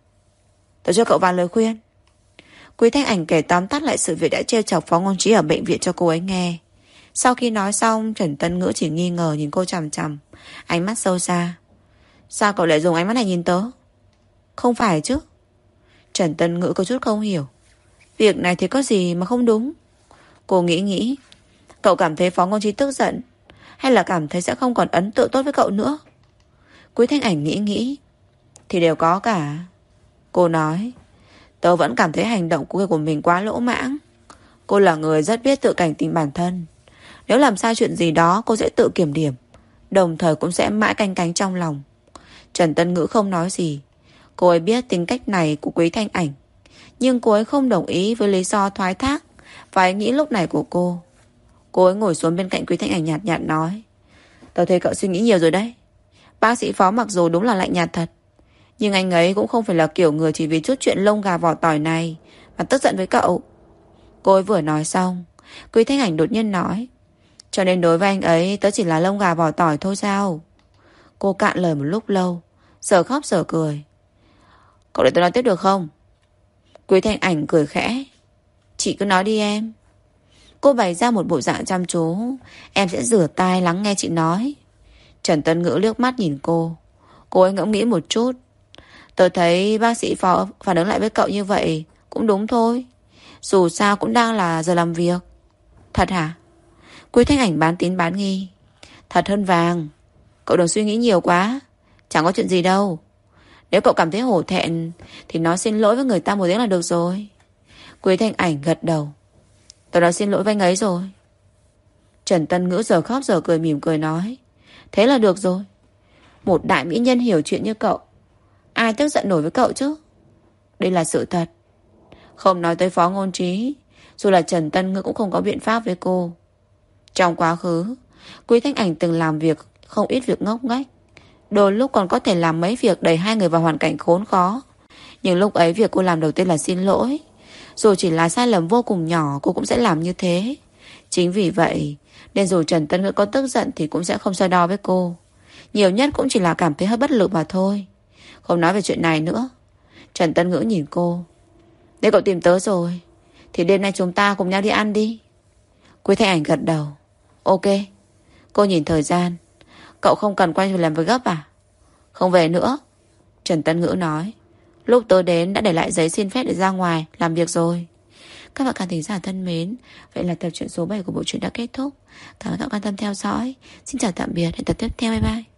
S1: Tớ cho cậu vài lời khuyên. Quý Thanh Ảnh kể tóm tắt lại sự việc đã trêu chọc Phó Ngôn Trí ở bệnh viện cho cô ấy nghe. Sau khi nói xong, Trần Tân Ngữ chỉ nghi ngờ nhìn cô chằm chằm, ánh mắt sâu xa. Sao cậu lại dùng ánh mắt này nhìn tớ? Không phải chứ? Trần Tân Ngữ có chút không hiểu. Việc này thì có gì mà không đúng? Cô nghĩ nghĩ. Cậu cảm thấy Phó Ngôn Trí tức giận, hay là cảm thấy sẽ không còn ấn tượng tốt với cậu nữa? Quý Thanh Ảnh nghĩ nghĩ. Thì đều có cả. Cô nói. Tớ vẫn cảm thấy hành động của mình quá lỗ mãng. Cô là người rất biết tự cảnh tỉnh bản thân. Nếu làm sai chuyện gì đó, cô sẽ tự kiểm điểm, đồng thời cũng sẽ mãi canh cánh trong lòng. Trần Tân Ngữ không nói gì. Cô ấy biết tính cách này của Quý Thanh Ảnh, nhưng cô ấy không đồng ý với lý do thoái thác và ý nghĩ lúc này của cô. Cô ấy ngồi xuống bên cạnh Quý Thanh Ảnh, nhạt nhạt nói. Tớ thấy cậu suy nghĩ nhiều rồi đấy. Bác sĩ Phó mặc dù đúng là lạnh nhạt thật, nhưng anh ấy cũng không phải là kiểu người chỉ vì chút chuyện lông gà vỏ tỏi này mà tức giận với cậu. Cô ấy vừa nói xong, Quý Thanh Ảnh đột nhiên nói. Cho nên đối với anh ấy, tớ chỉ là lông gà vỏ tỏi thôi sao? Cô cạn lời một lúc lâu, giờ khóc giờ cười. Cậu để tôi nói tiếp được không? Quý Thanh Ảnh cười khẽ. Chị cứ nói đi em. Cô bày ra một bộ dạng chăm chú. Em sẽ rửa tai lắng nghe chị nói. Trần Tân Ngữ liếc mắt nhìn cô. Cô ấy ngẫm nghĩ một chút. Tớ thấy bác sĩ Phó phản ứng lại với cậu như vậy cũng đúng thôi. Dù sao cũng đang là giờ làm việc. Thật hả? Quý Thanh Ảnh bán tín bán nghi. Thật hơn vàng. Cậu đừng suy nghĩ nhiều quá. Chẳng có chuyện gì đâu. Nếu cậu cảm thấy hổ thẹn thì nói xin lỗi với người ta một tiếng là được rồi. Quý Thanh Ảnh gật đầu. Tớ đã xin lỗi với anh ấy rồi. Trần Tân Ngữ giờ khóc giờ cười, mỉm cười nói. Thế là được rồi. Một đại mỹ nhân hiểu chuyện như cậu, ai tức giận nổi với cậu chứ? Đây là sự thật. Không nói tới Phó Ngôn Trí, dù là Trần Tân Ngữ cũng không có biện pháp với cô. Trong quá khứ, Quý Thanh Ảnh từng làm việc không ít việc ngốc nghếch, đôi lúc còn có thể làm mấy việc đẩy hai người vào hoàn cảnh khốn khó. Nhưng lúc ấy việc cô làm đầu tiên là xin lỗi. Dù chỉ là sai lầm vô cùng nhỏ, cô cũng sẽ làm như thế. Chính vì vậy nên dù Trần Tân Ngữ có tức giận thì cũng sẽ không so đo với cô. Nhiều nhất cũng chỉ là cảm thấy hơi bất lực mà thôi. Không nói về chuyện này nữa. Trần Tân Ngữ nhìn cô. Nếu cậu tìm tớ rồi thì đêm nay chúng ta cùng nhau đi ăn đi. Quý Thanh Ảnh gật đầu. Ok. Cô nhìn thời gian. Cậu không cần quay về làm việc gấp à? Không về nữa. Trần Tân Ngữ nói. Lúc tớ đến đã để lại giấy xin phép để ra ngoài làm việc rồi. Các bạn khán thính giả thân mến, vậy là tập truyện số bảy của bộ truyện đã kết thúc. Cảm ơn các bạn quan tâm theo dõi. Xin chào tạm biệt, hẹn tập tiếp theo, bye bye.